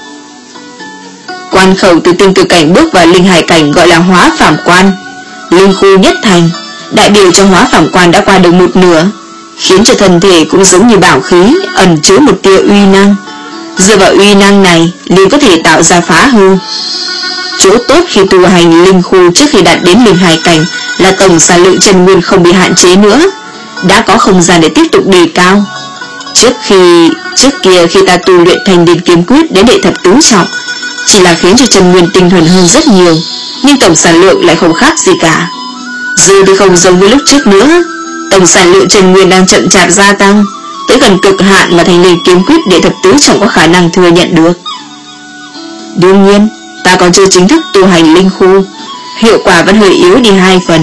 Quan khẩu từ tinh cực cảnh bước vào linh hải cảnh gọi là hóa phàm quan. Linh khu nhất thành, đại biểu cho hóa phàm quan đã qua được một nửa, khiến cho thân thể cũng giống như bảo khí, ẩn chứa một tia uy năng. Dựa vào uy năng này liền có thể tạo ra phá hư. Chỗ tốt khi tu hành linh khu trước khi đạt đến linh hải cảnh là tổng sản lượng chân nguyên không bị hạn chế nữa, đã có không gian để tiếp tục đề cao. Trước khi trước kia khi ta tu luyện thành Điền Kiếm Quyết đến đệ thập tứ trọng, chỉ là khiến cho chân nguyên tinh thuần hơn rất nhiều, nhưng tổng sản lượng lại không khác gì cả. Giờ thì không giống với lúc trước nữa, tổng sản lượng chân nguyên đang chậm chạp gia tăng, tới gần cực hạn mà thành Điền Kiếm Quyết đệ thập tứ trọng có khả năng thừa nhận được. Đương nhiên, ta còn chưa chính thức tu hành linh khu, hiệu quả vẫn hơi yếu đi hai phần.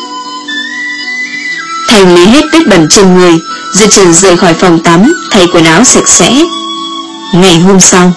Thành lý hết vết bẩn trên người, Diệp Trần rời khỏi phòng tắm, thay quần áo sạch sẽ. Ngày hôm sau,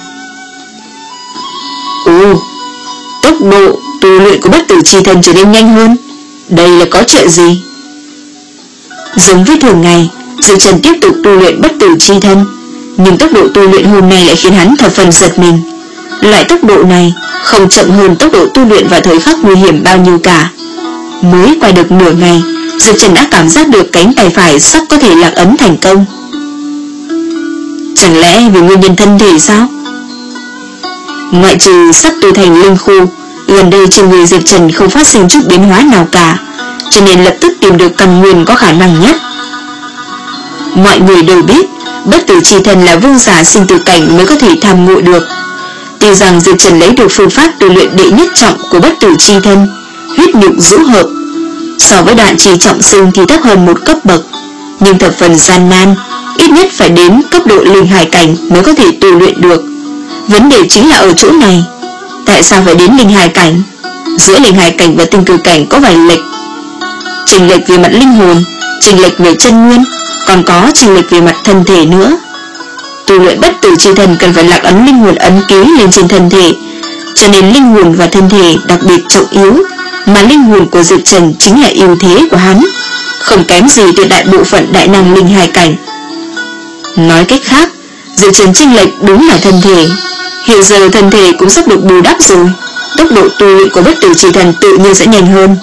ồ, tốc độ tu luyện của bất tử chi thân trở nên nhanh hơn. Đây là có chuyện gì? Giống với thường ngày, Diệp Trần tiếp tục tu luyện bất tử chi thân, nhưng tốc độ tu luyện hôm nay lại khiến hắn thập phần giật mình. Loại tốc độ này không chậm hơn tốc độ tu luyện vào thời khắc nguy hiểm bao nhiêu cả. Mới qua được nửa ngày, Diệp Trần đã cảm giác được cánh tay phải sắp có thể lạc ấn thành công. Chẳng lẽ vì nguyên nhân thân thể sao? Ngoại trừ sắp tu thành linh khu, gần đây trên người Diệp Trần không phát sinh chút biến hóa nào cả, cho nên lập tức tìm được căn nguyên có khả năng nhất. Mọi người đều biết bất tử chi thân là vương giả sinh tử cảnh mới có thể tham ngộ được. Tuy rằng Diệp Trần lấy được phương pháp tu luyện đệ nhất trọng của bất tử chi thân, huyết nhục dũ hợp, so với đoạn trì trọng sinh thì thấp hơn một cấp bậc, nhưng thập phần gian nan, ít nhất phải đến cấp độ linh hải cảnh mới có thể tu luyện được. Vấn đề chính là ở chỗ này, tại sao phải đến linh hải cảnh? Giữa linh hải cảnh và tinh cực cảnh có vài lệch, chênh lệch về mặt linh hồn, chênh lệch về chân nguyên, còn có chênh lệch về mặt thân thể nữa. Tu luyện bất tử chi thân cần phải lạc ấn linh hồn ấn ký lên trên thân thể, cho nên linh hồn và thân thể đặc biệt trọng yếu, mà linh hồn của Diệp Trần chính là ưu thế của hắn, không kém gì tuyệt đại bộ phận đại năng linh hải cảnh. Nói cách khác, Diệp Trần chênh lệch đúng là thân thể. Hiện giờ thân thể cũng sắp được bù đắp rồi, tốc độ tu luyện của bất tử chi thần tự nhiên sẽ nhanh hơn.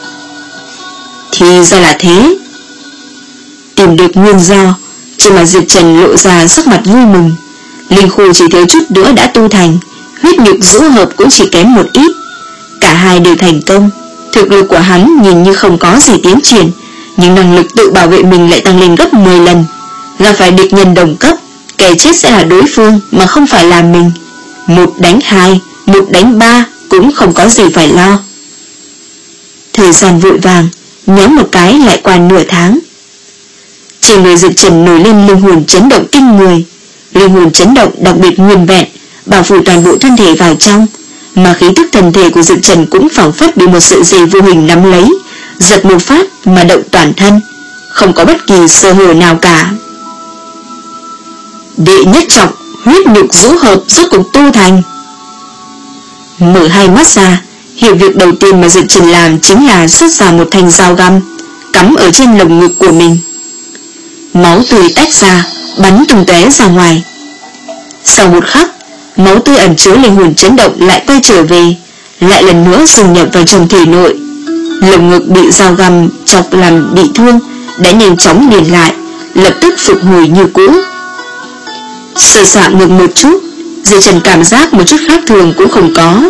Thì ra là thế. Tìm được nguyên do, trên mặt Diệp Trần lộ ra sắc mặt vui mừng. Linh khu chỉ thiếu chút nữa đã tu thành, huyết nhục dũ hợp cũng chỉ kém một ít. Cả hai đều thành công. Thực lực của hắn nhìn như không có gì tiến triển, nhưng năng lực tự bảo vệ mình lại tăng lên gấp mười lần. Gặp phải địch nhân đồng cấp, kẻ chết sẽ là đối phương mà không phải là mình. Một đánh hai, một đánh ba cũng không có gì phải lo. Thời gian vội vàng, nhoáng một cái lại qua nửa tháng. Trên người Diệp Trần nổi lên linh hồn chấn động kinh người. Linh hồn chấn động đặc biệt nguyên vẹn, bảo phủ toàn bộ thân thể vào trong, mà khí tức thân thể của Diệp Trần cũng phảng phất bị một sợi dây vô hình nắm lấy, giật một phát mà động toàn thân, không có bất kỳ sơ hở nào cả. Đệ nhất trọng huyết nhục dũ hợp rốt cuộc tu thành. Mở hai mắt ra, hiểu việc đầu tiên mà Diệp Trần làm chính là xuất ra một thanh dao găm, cắm ở trên lồng ngực của mình. Máu tươi tách ra, bắn tung tóe ra ngoài. Sau một khắc, máu tươi ẩn chứa linh hồn chấn động lại quay trở về, lại lần nữa dung nhập vào trong thể nội. Lồng ngực bị dao găm chọc làm bị thương đã nhanh chóng liền lại, lập tức phục hồi như cũ. Sờ soạng ngực một chút, Diệp Trần cảm giác một chút khác thường cũng không có.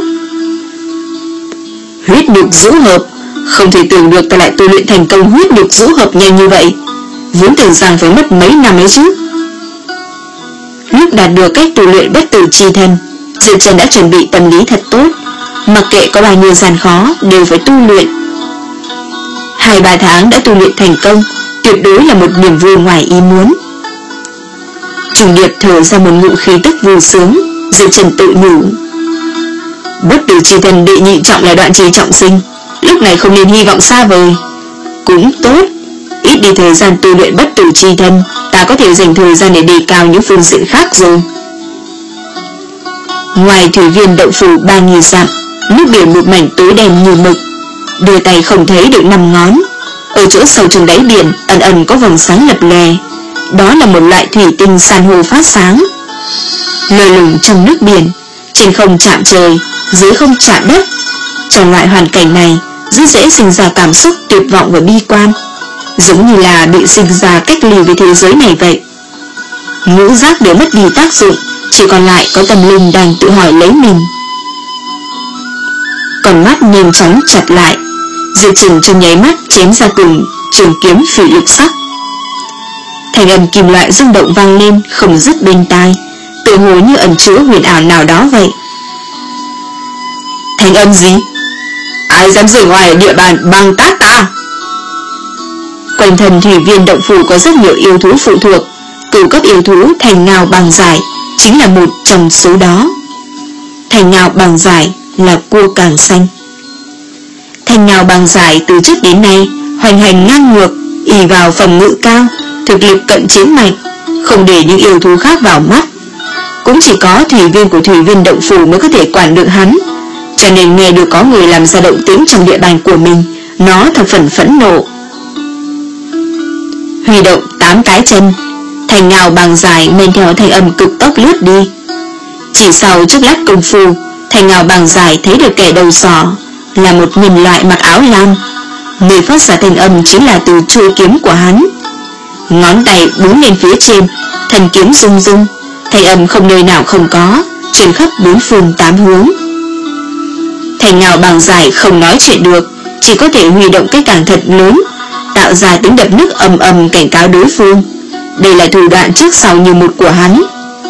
Huyết nhục rũ hợp, không thể tưởng được ta lại tu luyện thành công huyết nhục rũ hợp nhanh như vậy. Vốn tưởng rằng phải mất mấy năm ấy chứ. Lúc đạt được cách tu luyện bất tử chi thân, Diệp Trần đã chuẩn bị tâm lý thật tốt, mặc kệ có bao nhiêu gian khó đều phải tu luyện. Hai ba tháng đã tu luyện thành công, tuyệt đối là một niềm vui ngoài ý muốn. Trùng Điệp thở ra một ngụm khí tức vui sướng, Diệp Trần tự nhủ. Bất tử chi thân đệ nhị trọng là đoạn trì trọng sinh, lúc này không nên hy vọng xa vời. Cũng tốt, ít đi thời gian tu luyện bất tử chi thân, ta có thể dành thời gian để đề cao những phương diện khác rồi. Ngoài thủy viên động phủ ba nghìn dặm, nước biển một mảnh tối đen như mực, đưa tay không thấy được năm ngón. Ở chỗ sâu trong đáy biển ẩn ẩn có vầng sáng lập lè, đó là một loại thủy tinh san hô phát sáng. Lơ lửng trong nước biển, trên không chạm trời, dưới không chạm đất. Trong loại hoàn cảnh này, rất dễ sinh ra cảm xúc tuyệt vọng và bi quan, giống như là bị sinh ra cách ly với thế giới này vậy. Ngũ giác đều mất đi tác dụng, chỉ còn lại có tâm linh đang tự hỏi lấy mình. Còn mắt nhanh chóng chặt lại, Diệp Trần trong nháy mắt chém ra từng trường kiếm phỉ lục sắc. Thành âm kim loại rung động vang lên không dứt bên tai, tựa hồ như ẩn chứa huyền ảo nào đó vậy. Thành âm gì? Ai dám rời ngoài địa bàn băng tát ta? Quanh thân thủy viên động phủ có rất nhiều yêu thú phụ thuộc, cửu cấp yêu thú Thành Ngao Bằng Giải chính là một trong số đó. Thành Ngao Bằng Giải là cua càng xanh. Thành Ngao Bằng Giải từ trước đến nay hoành hành ngang ngược, ỷ vào phòng ngự cao, thực lực cận chiến mạnh, không để những yêu thú khác vào mắt. Cũng chỉ có thủy viên của thủy viên động phủ mới có thể quản được hắn, cho nên nghe được có người làm ra động tĩnh trong địa bàn của mình, nó thập phần phẫn nộ. Huy động tám cái chân, Thành Ngao Bằng Giải men theo thanh âm cực tốc lướt đi. Chỉ sau chốc lát công phu, Thành Ngao Bằng Giải thấy được kẻ đầu sỏ là một nhân loại mặc áo lam, nơi phát ra thanh âm chính là từ chuôi kiếm của hắn. Ngón tay búng lên phía trên, thần kiếm rung rung, thanh âm không nơi nào không có, truyền khắp bốn phương tám hướng. Thành Ngao Bằng Giải không nói chuyện được, chỉ có thể huy động cái càng thật lớn, tạo ra tiếng đập nước ầm ầm cảnh cáo đối phương. Đây là thủ đoạn trước sau như một của hắn.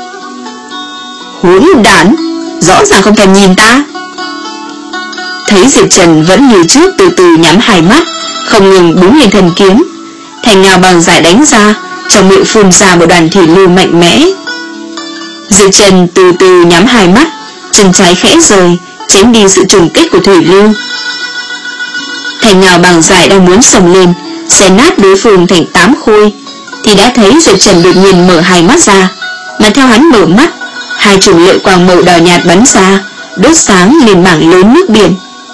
Hỗn đản, rõ ràng không thèm nhìn ta. Thấy Diệp Trần vẫn như trước từ từ nhắm hai mắt, không ngừng búng lên thần kiếm, Thành Ngao Bằng Giải đánh ra, trong miệng phun ra một đoàn thủy lưu mạnh mẽ. Diệp Trần từ từ nhắm hai mắt, chân trái khẽ rời, tránh đi sự trùng kích của thủy lưu. Thành Ngao Bằng Giải đang muốn xông lên, xé nát đối phương thành tám khối, thì đã thấy Diệp Trần đột nhiên mở hai mắt ra, mà theo hắn mở mắt, hai chùm lợi quang màu đỏ nhạt bắn ra, đốt sáng lên mảng lớn nước biển.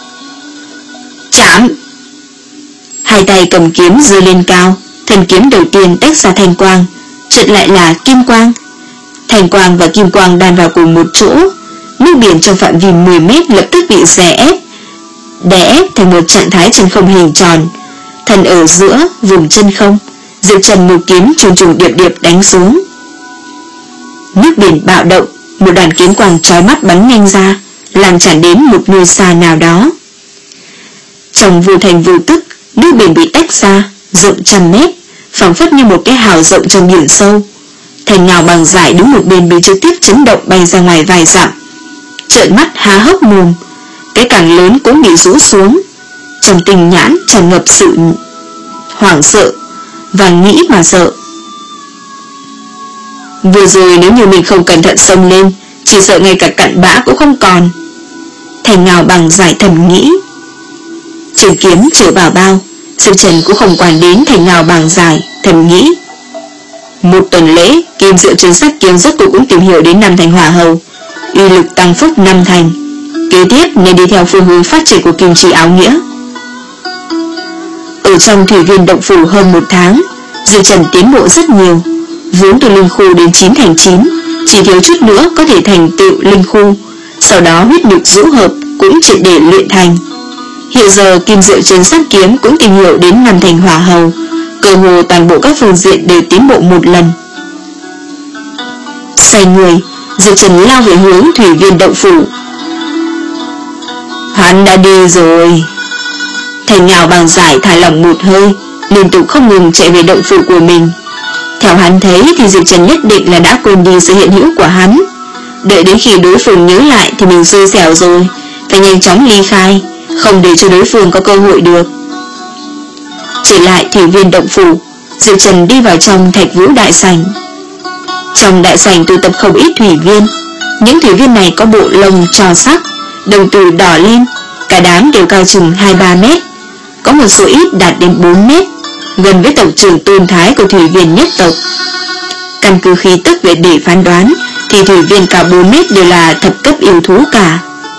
Chạm! Hai tay cầm kiếm giơ lên cao, thần kiếm đầu tiên tách ra thanh quang, chợt lại là kim quang. Thanh quang và kim quang đan vào cùng một chỗ, nước biển trong phạm vi mười mét lập tức bị đè ép, đè ép thành một trạng thái chân không hình tròn. Thần ở giữa vùng chân không, Diệp Trần một kiếm trùng trùng điệp điệp đánh xuống. Nước biển bạo động, một đoàn kiếm quang chói mắt bắn nhanh ra, làm tràn đến một nơi xa nào đó. Trong vô thành vô tức, nước biển bị tách ra, rộng trăm mét, phảng phất như một cái hào rộng trong biển sâu. Thành Ngao Bằng Giải đứng một bên bị trực tiếp chấn động bay ra ngoài vài dặm, trợn mắt há hốc mồm, cái càng lớn cũng bị rũ xuống, trong tình nhãn tràn ngập sự hoảng sợ và nghĩ mà sợ. Vừa rồi nếu như mình không cẩn thận xông lên, chỉ sợ ngay cả cặn bã cũng không còn. Thành Ngao Bằng Giải thầm nghĩ. Trường kiếm chở bảo bao, Diệp Trần cũng không quản đến Thành Ngao Bằng Giải, thầm nghĩ. Một tuần lễ, Kim Diệu Trấn Sắc Kiếm rốt cuộc cũng tìm hiểu đến năm thành hỏa hầu, uy lực tăng phúc năm thành. Kế tiếp nên đi theo phương hướng phát triển của Kim Chi Áo Nghĩa. Ở trong thủy viên động phủ hơn một tháng, Diệp Trần tiến bộ rất nhiều, vốn từ linh khu đến chín thành chín, chỉ thiếu chút nữa có thể thành tựu linh khu. Sau đó huyết nhục rũ hợp cũng triệt để luyện thành. Hiện giờ Kim Diệu Trấn Sắc Kiếm cũng tìm hiểu đến năm thành hỏa hầu, cơ hồ toàn bộ các phương diện đều tiến bộ một lần. xoay người, Diệp Trần lao về hướng thủy viên động phủ. Hắn đã đi rồi. Thành Ngạo Bàng Giải thả lỏng một hơi, liên tục không ngừng chạy về động phủ của mình. Theo hắn thấy thì Diệp Trần nhất định là đã quên đi sự hiện hữu của hắn. Đợi đến khi đối phương nhớ lại thì mình xui xẻo rồi, phải nhanh chóng ly khai, không để cho đối phương có cơ hội được. Trở lại thủy viên động phủ, Diệp Trần đi vào trong Thạch Vũ đại sảnh. Trong đại sảnh tụ tập không ít thủy viên. Những thủy viên này có bộ lông tròn sắc, đồng tử đỏ lên, cả đám đều cao chừng hai ba mét, có một số ít đạt đến bốn mét, gần với tộc trưởng Tôn Thái của thủy viên nhất tộc. Căn cứ khí tức về để phán đoán thì thủy viên cả bốn mét đều là thập cấp yêu thú cả.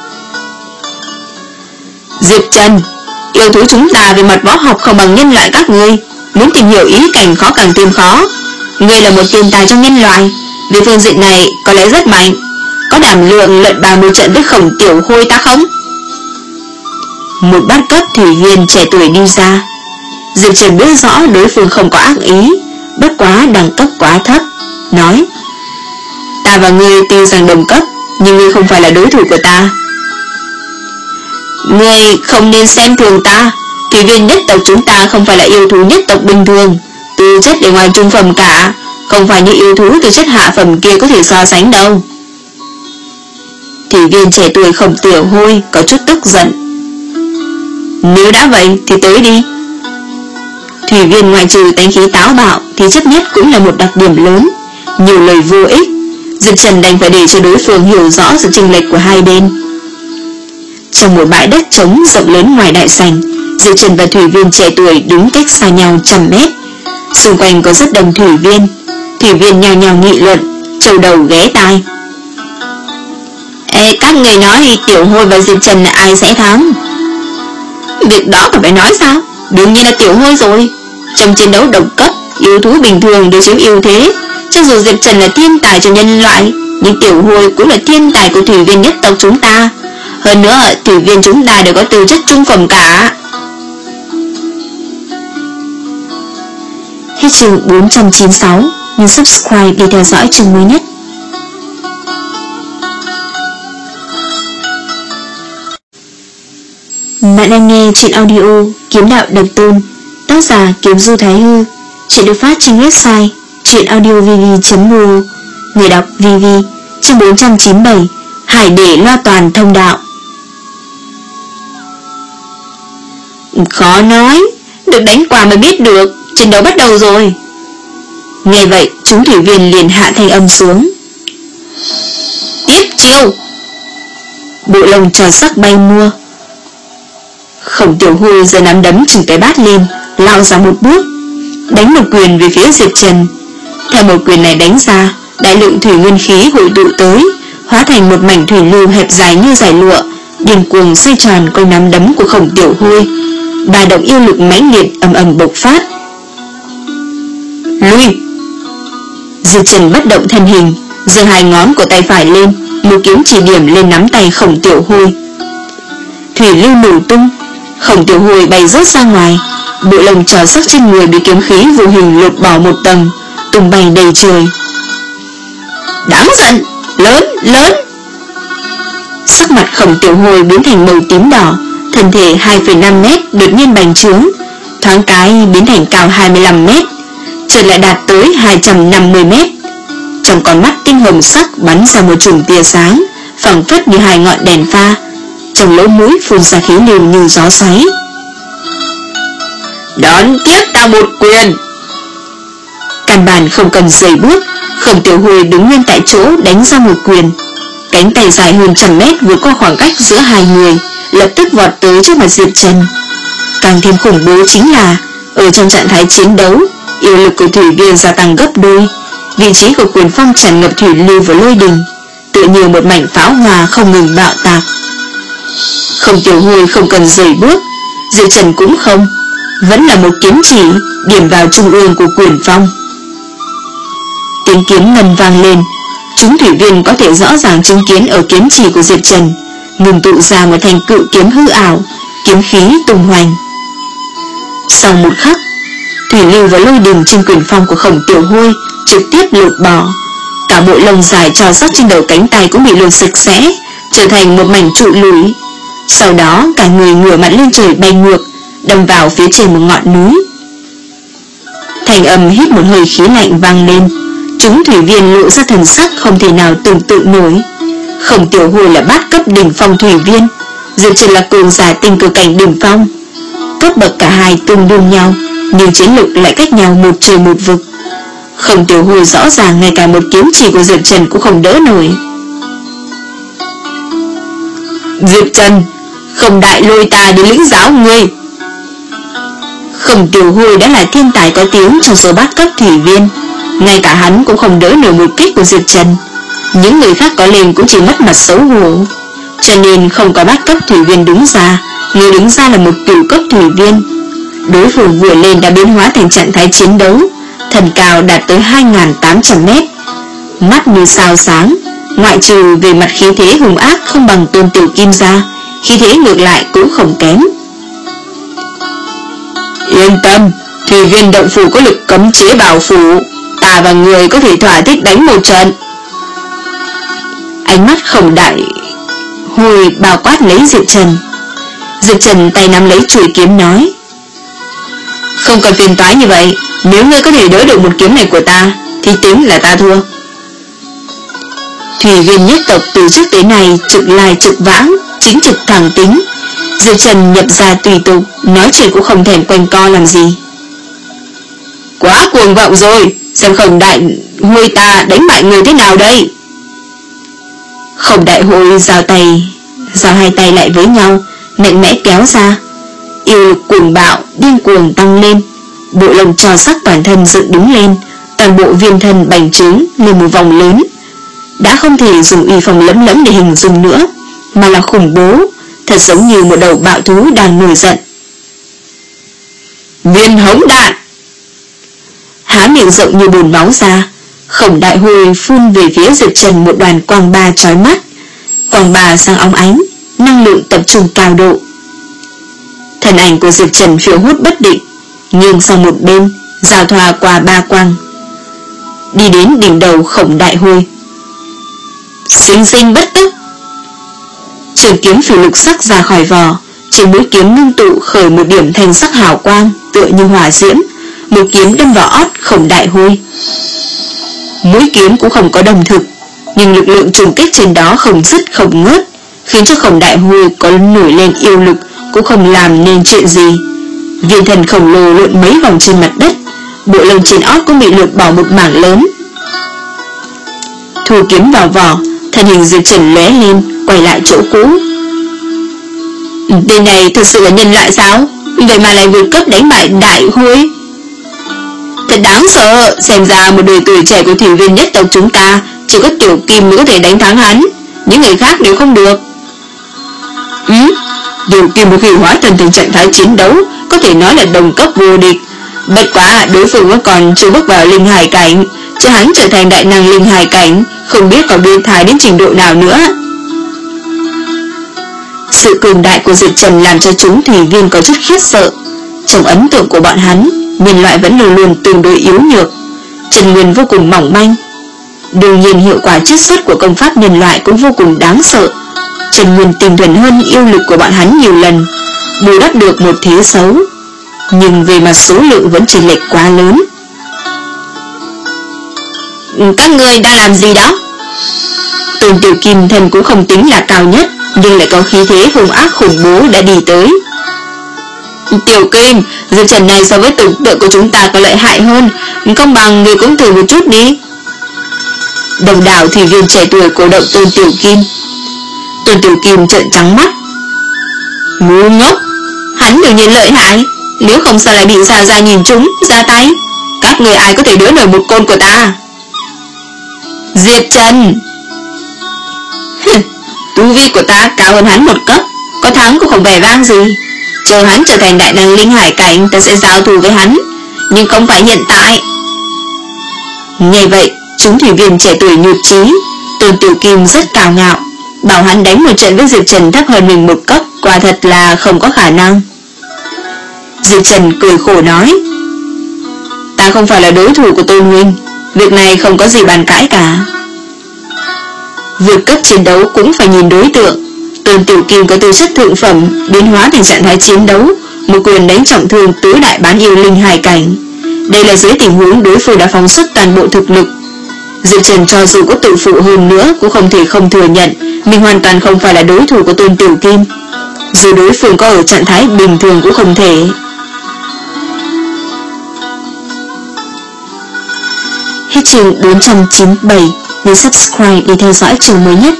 Diệp Trần, yêu thú chúng ta về mặt võ học không bằng nhân loại các ngươi, muốn tìm hiểu ý cảnh khó càng thêm khó. Ngươi là một thiên tài trong nhân loại, về phương diện này có lẽ rất mạnh, có đảm lượng luận bàn một trận với Khổng Tiểu Hôi ta không? Một bát cấp thủy viên trẻ tuổi đi ra. Diệp Trần biết rõ đối phương không có ác ý, bất quá đẳng cấp quá thấp, nói: Ta và ngươi tuy rằng đồng cấp, nhưng ngươi không phải là đối thủ của ta. Ngươi không nên xem thường ta, thủy viên nhất tộc chúng ta không phải là yêu thú nhất tộc bình thường, tư chất để ngoài trung phẩm cả, không phải như yêu thú từ chất hạ phẩm kia có thể so sánh đâu. Thủy viên trẻ tuổi Khổng Tiểu Hôi có chút tức giận. Nếu đã vậy thì tới đi. Thủy viên ngoại trừ tánh khí táo bạo thì chấp nhất cũng là một đặc điểm lớn, nhiều lời vô ích. Diệp Trần đành phải để cho đối phương hiểu rõ sự chênh lệch của hai bên. Trong một bãi đất trống rộng lớn ngoài đại sảnh, Diệp Trần và thủy viên trẻ tuổi đứng cách xa nhau trăm mét. Xung quanh có rất đông thủy viên. Thủy viên nhao nhao nghị luận, trầu đầu ghé tai. Ê, các người nói Tiểu Hôi và Diệp Trần là ai sẽ thắng? Việc đó còn phải nói sao? Đương nhiên là Tiểu Hôi rồi. Trong chiến đấu đồng cấp, yêu thú bình thường đều chiếm ưu thế. Cho dù Diệp Trần là thiên tài cho nhân loại, nhưng Tiểu Hôi cũng là thiên tài của thủy viên nhất tộc chúng ta. Hơn nữa, thủy viên chúng ta đều có tư chất trung phẩm cả. Hết chương bốn trăm chín mươi sáu. Nhấn subscribe để theo dõi chương mới nhất. Bạn đang nghe chuyện audio Kiếm Đạo Độc Tôn, tác giả Kiếm Du Thái Hư. Chuyện được phát trên website chuyenaudiovv chấm m o. Người đọc Vivi. Chương bốn trăm chín mươi bảy. Hải Để Loa Toàn Thông Đạo. Khó nói, được đánh qua mới biết được. Chiến đấu bắt đầu rồi. Nghe vậy, chúng thủy viên liền hạ thanh âm xuống. Tiếp chiêu. Bộ lông tròn sắc bay mua. Khổng Tiểu Hôi giơ nắm đấm chừng cái bát lên, lao ra một bước, đánh một quyền về phía Diệp Trần. Theo một quyền này đánh ra, đại lượng thủy nguyên khí hội tụ tới, hóa thành một mảnh thủy lưu hẹp dài như dải lụa, điên cuồng xoay tròn quanh nắm đấm của Khổng Tiểu Hôi. Ba động yêu lực mãnh liệt ầm ầm bộc phát. Lui! Diệp Trần bất động thân hình, giơ hai ngón của tay phải lên, một kiếm chỉ điểm lên nắm tay Khổng Tiểu Hôi. Thủy lưu nổ tung, Khổng Tiểu Hôi bay rớt ra ngoài, bộ lông tròn sắc trên người bị kiếm khí vô hình lột bỏ một tầng, tung bay đầy trời. Đáng giận, lớn, lớn! Sắc mặt Khổng Tiểu Hôi biến thành màu tím đỏ, thân thể hai phẩy năm mét đột nhiên bành trướng, thoáng cái biến thành cao hai mươi lăm mét, chợt lại đạt tới hai trăm năm mươi mét. Trong con mắt tinh hồng sắc bắn ra một chùm tia sáng, phảng phất như hai ngọn đèn pha, trong lỗ mũi phun ra khí lưu như gió xoáy. Đón tiếp ta một quyền! Căn bản không cần rời bước, Khổng Tiểu Hôi đứng nguyên tại chỗ đánh ra một quyền. Cánh tay dài hơn trăm mét vượt qua khoảng cách giữa hai người, lập tức vọt tới trước mặt Diệp Trần. Càng thêm khủng bố chính là ở trong trạng thái chiến đấu, yêu lực của thủy viên gia tăng gấp đôi, vị trí của quyền phong tràn ngập thủy lưu và lôi đình, tựa như một mảnh pháo hoa không ngừng bạo tạc. Khổng Tiểu Hôi không cần rời bước, Diệp Trần cũng không, vẫn là một kiếm chỉ điểm vào trung ương của quyền phong. Tiếng kiếm ngân vang lên, chúng thủy viên có thể rõ ràng chứng kiến ở kiếm chỉ của Diệp Trần ngừng tụ ra một thanh cự kiếm hư ảo, kiếm khí tung hoành. Sau một khắc, thủy lưu và lôi đình trên quyền phong của Khổng Tiểu Hôi trực tiếp lột bỏ, cả cả bộ lông dài tròn sắc trên đầu cánh tay cũng bị lột sạch sẽ, trở thành một mảnh trụi lùi. Sau đó cả người ngửa mặt lên trời bay ngược, đâm vào phía trên một ngọn núi. Thành âm hít một hơi khí lạnh vang lên. Chúng thủy viên lộ ra thần sắc không thể nào tưởng tượng nổi. Khổng Tiểu Hồi là bát cấp đỉnh phong thủy viên, Diệp Trần là cường giả tinh cực cảnh đỉnh phong. Cấp bậc cả hai tương đương nhau, nhưng chiến lực lại cách nhau một trời một vực. Khổng Tiểu Hồi rõ ràng ngay cả một kiếm chỉ của Diệp Trần cũng không đỡ nổi. Diệp Trần, Khổng đại lôi ta đến lĩnh giáo ngươi. Khổng Tiểu Hồi đã là thiên tài có tiếng trong số bát cấp thủy viên, ngay cả hắn cũng không đỡ nổi một kích của Diệp Trần. Những người khác có lên cũng chỉ mất mặt xấu hổ, cho nên không có bát cấp thủy viên đứng ra, người đứng ra là một cửu cấp thủy viên. Đối phương vừa lên đã biến hóa thành trạng thái chiến đấu, thần cao đạt tới hai nghìn tám trăm mét, mắt như sao sáng, ngoại trừ về mặt khí thế hung ác không bằng Tôn Tiểu Kim ra, khí thế ngược lại cũng không kém. Yên tâm, thủy viên động phủ có lực cấm chế bảo phủ, ta và người có thể thỏa thích đánh một trận. Ánh mắt Khổng đại Hồi bao quát lấy Diệp Trần. Diệp Trần tay nắm lấy chuôi kiếm nói: không cần phiền toái như vậy, nếu ngươi có thể đỡ được một kiếm này của ta thì tính là ta thua. Thủy viên nhất tộc từ trước tới nay trực lai trực vãng, chính trực thẳng tính. Diệp Trần nhập ra tùy tục, nói chuyện cũng không thèm quanh co làm gì. Quá cuồng vọng rồi, xem Khổng đại Hồi ta đánh bại người thế nào đây. Khổng đại Hồi giao tay giao hai tay lại với nhau, mạnh mẽ kéo ra, yêu lực cuồng bạo điên cuồng tăng lên, bộ lông tròn sắc toàn thân dựng đứng lên, toàn bộ viên thân bành trướng lên một vòng lớn, đã không thể dùng uy phong lẫm lẫm để hình dung nữa, mà là khủng bố, thật giống như một đầu bạo thú đang nổi giận. Viên hống đạn. Há miệng rộng như bùn máu ra, Khổng đại Hồi phun về phía Diệp Trần một đoàn quang ba chói mắt, quang ba sang óng ánh, năng lượng tập trung cao độ. Thân ảnh của Diệp Trần phiêu hốt bất định, nghiêng sang một bên, giao thoa qua ba quang, đi đến đỉnh đầu Khổng đại Hồi. Sinh sinh bất tức. Trường kiếm phù lục sắc ra khỏi vỏ, trên mũi kiếm ngưng tụ khởi một điểm thanh sắc hào quang, tựa như hỏa diễm, một kiếm đâm vào ót Khổng đại Hồi. Mũi kiếm cũng không có đồng thực, nhưng lực lượng trùng kích trên đó không dứt không ngớt, khiến cho Khổng đại Hồi có nổi lên yêu lực cũng không làm nên chuyện gì. Viên thần khổng lồ lượn mấy vòng trên mặt đất, bộ lông trên ót cũng bị lột bỏ một mảng lớn. Thu kiếm vào vỏ, thân hình Diệp Trần lóe lên, quay lại chỗ cũ. Tên này thực sự là nhân loại sao? Vậy mà lại vượt cấp đánh bại đại Hồi. Thật đáng sợ, xem ra một đời tuổi trẻ của thủy viên nhất tộc chúng ta chỉ có Tiểu Kim mới có thể đánh thắng hắn, những người khác đều không được. Ừ, Tiểu Kim một khi hóa thân thành trạng thái chiến đấu có thể nói là đồng cấp vô địch, bất quá đối phương vẫn còn chưa bước vào linh hải cảnh, chứ hắn trở thành đại năng linh hải cảnh, không biết còn biến thái đến trình độ nào nữa. Sự cường đại của Diệp Trần làm cho chúng thủy viên có chút khiếp sợ. Trong ấn tượng của bọn hắn, nhân loại vẫn luôn luôn tương đối yếu nhược, chân nguyên vô cùng mỏng manh. Đương nhiên hiệu quả chiết xuất của công pháp nhân loại cũng vô cùng đáng sợ, chân nguyên tinh thuần hơn yêu lực của bọn hắn nhiều lần, bù đắp được một thế xấu, nhưng về mặt số lượng vẫn chênh lệch quá lớn. Các ngươi đang làm gì đó? Tôn Tiểu Kim thân cũng không tính là cao nhất, nhưng lại có khí thế hung ác khủng bố đã đi tới. Tiểu Kim, Diệp Trần này so với tưởng tượng của chúng ta có lợi hại hơn, không bằng người cũng thử một chút đi. Đồng đảo thủy viên trẻ tuổi cổ động Tôn Tiểu Kim. Tôn Tiểu Kim trợn trắng mắt. Ngu ngốc, hắn đương nhiên lợi hại, nếu không sao lại bị Gia Gia nhìn trúng ra tay. Các người ai có thể đỡ nổi một côn của ta? Diệp Trần. Tu vi của ta cao hơn hắn một cấp, có thắng cũng không vẻ vang gì. Chờ hắn trở thành đại năng linh hải cảnh, ta sẽ giao thủ với hắn, nhưng không phải hiện tại. Nghe vậy, chúng thủy viên trẻ tuổi nhụt chí. Tôn Tiểu Kim rất cao ngạo, bảo hắn đánh một trận với Diệp Trần thấp hơn mình một cấp, quả thật là không có khả năng. Diệp Trần cười khổ nói: Ta không phải là đối thủ của Tôn huynh, việc này không có gì bàn cãi cả. Vượt cấp chiến đấu cũng phải nhìn đối tượng. Tôn Tiểu Kim có tư chất thượng phẩm, biến hóa thành trạng thái chiến đấu, một quyền đánh trọng thương tứ đại bán yêu linh hài cảnh. Đây là dưới tình huống đối phương đã phóng xuất toàn bộ thực lực. Diệp Trần cho dù có tự phụ hơn nữa cũng không thể không thừa nhận mình hoàn toàn không phải là đối thủ của Tôn Tiểu Kim. Dù đối phương có ở trạng thái bình thường cũng không thể. Hết chương bốn trăm chín mươi bảy. Nhớ subscribe để theo dõi chương mới nhất.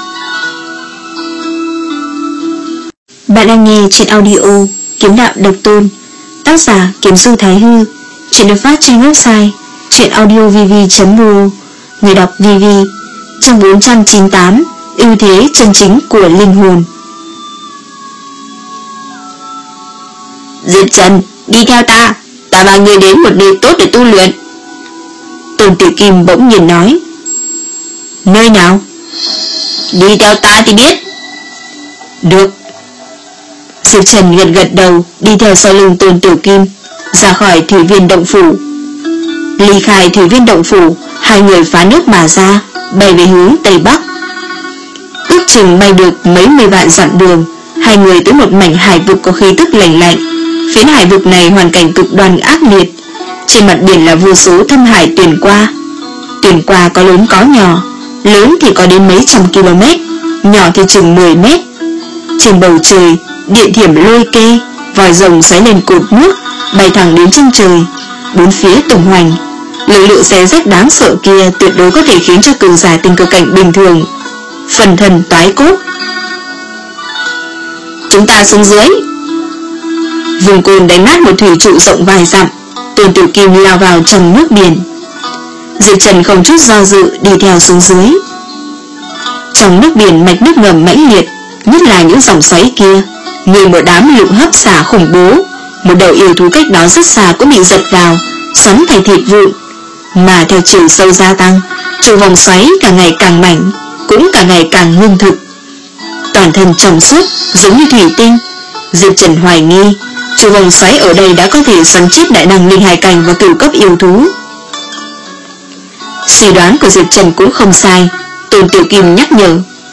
Bạn đang nghe trên audio Kiếm Đạo Độc Tôn, tác giả Kiếm Du Thái Hư. Chuyện được phát trên website chuyenaudiovv chấm ru. Người đọc vê vê. Chương bốn trăm chín mươi tám. Ưu thế chân chính của linh hồn. Diệp Trần, đi theo ta, ta mang người đến một nơi tốt để tu luyện. Tôn Tiểu Kim bỗng nhiên nói. Nơi nào? Đi theo ta thì biết. Được. Diệp Trần gật gật đầu, đi theo sau lưng Tôn Tiểu Kim ra khỏi thủy viên động phủ. Ly khai thủy viên động phủ, hai người phá nước mà ra, bay về hướng Tây Bắc. Ước chừng bay được mấy mươi vạn dặm đường, hai người tới một mảnh hải vực có khí tức lạnh lạnh. Phiến hải vực này hoàn cảnh cực đoan ác liệt. Trên mặt biển là vô số thâm hải tuyển qua. Tuyển qua có lớn có nhỏ, lớn thì có đến mấy trăm km, nhỏ thì chừng mười mét. Trên bầu trời, điện thiểm lôi kê, vòi rồng xoáy lên cột nước, bay thẳng đến chân trời. Bốn phía tung hoành, lực lượng xé rách đáng sợ kia tuyệt đối có thể khiến cho cường giả tinh cơ cảnh bình thường phần thân toái cốt. Chúng ta xuống dưới. Vùng cồn đánh nát một thủy trụ rộng vài dặm. Tôn Tiểu Kim lao vào trong nước biển. Diệp Trần không chút do dự đi theo xuống dưới. Trong nước biển mạch nước ngầm mãnh liệt, nhất là những dòng xoáy kia, như một đám lục hấp xả khủng bố. Một đầu yêu thú cách đó rất xa cũng bị giật vào, xoắn thành thịt vụn. Mà theo chiều sâu gia tăng, trụ vòng xoáy càng ngày càng mảnh, cũng càng ngày càng ngưng thực. Toàn thân trong suốt giống như thủy tinh. Diệp Trần hoài nghi trụ vòng xoáy ở đây đã có thể xoắn chết đại năng linh hài cảnh và cửu cấp yêu thú. Suy đoán của Diệp Trần cũng không sai. Tôn Tiểu Kim nhắc nhở.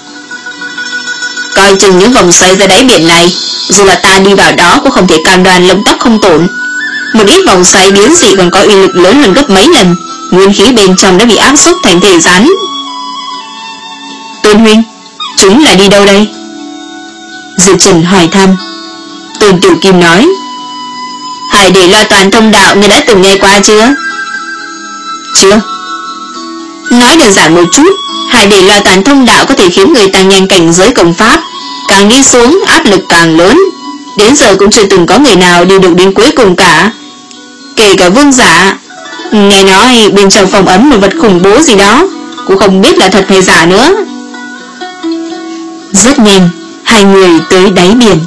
Coi chừng những vòng xoáy ra đáy biển này, dù là ta đi vào đó cũng không thể cam đoan lông tóc không tổn. Một ít vòng xoáy biến dị còn có uy lực lớn hơn gấp mấy lần, nguyên khí bên trong đã bị áp suất thành thể rắn. Tôn huynh, chúng là đi đâu đây? Diệp Trần hỏi thăm. Tôn Tiểu Kim nói. Hải để loa toàn thông đạo, ngươi đã từng nghe qua chưa? Chưa. Nói đơn giản một chút, hải để loa toàn thông đạo có thể khiến người tăng nhanh cảnh giới công pháp, càng đi xuống áp lực càng lớn. Đến giờ cũng chưa từng có người nào đi được đến cuối cùng cả, kể cả vương giả. Nghe nói bên trong phòng ấm một vật khủng bố gì đó, cũng không biết là thật hay giả nữa. Rất nhanh, hai người tới đáy biển.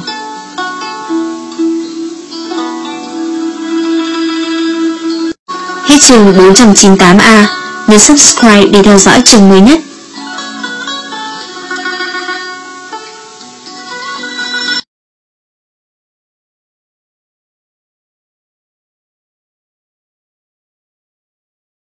Hết chương bốn trăm chín mươi tám A. Nhớ subscribe để theo dõi chương mới nhất.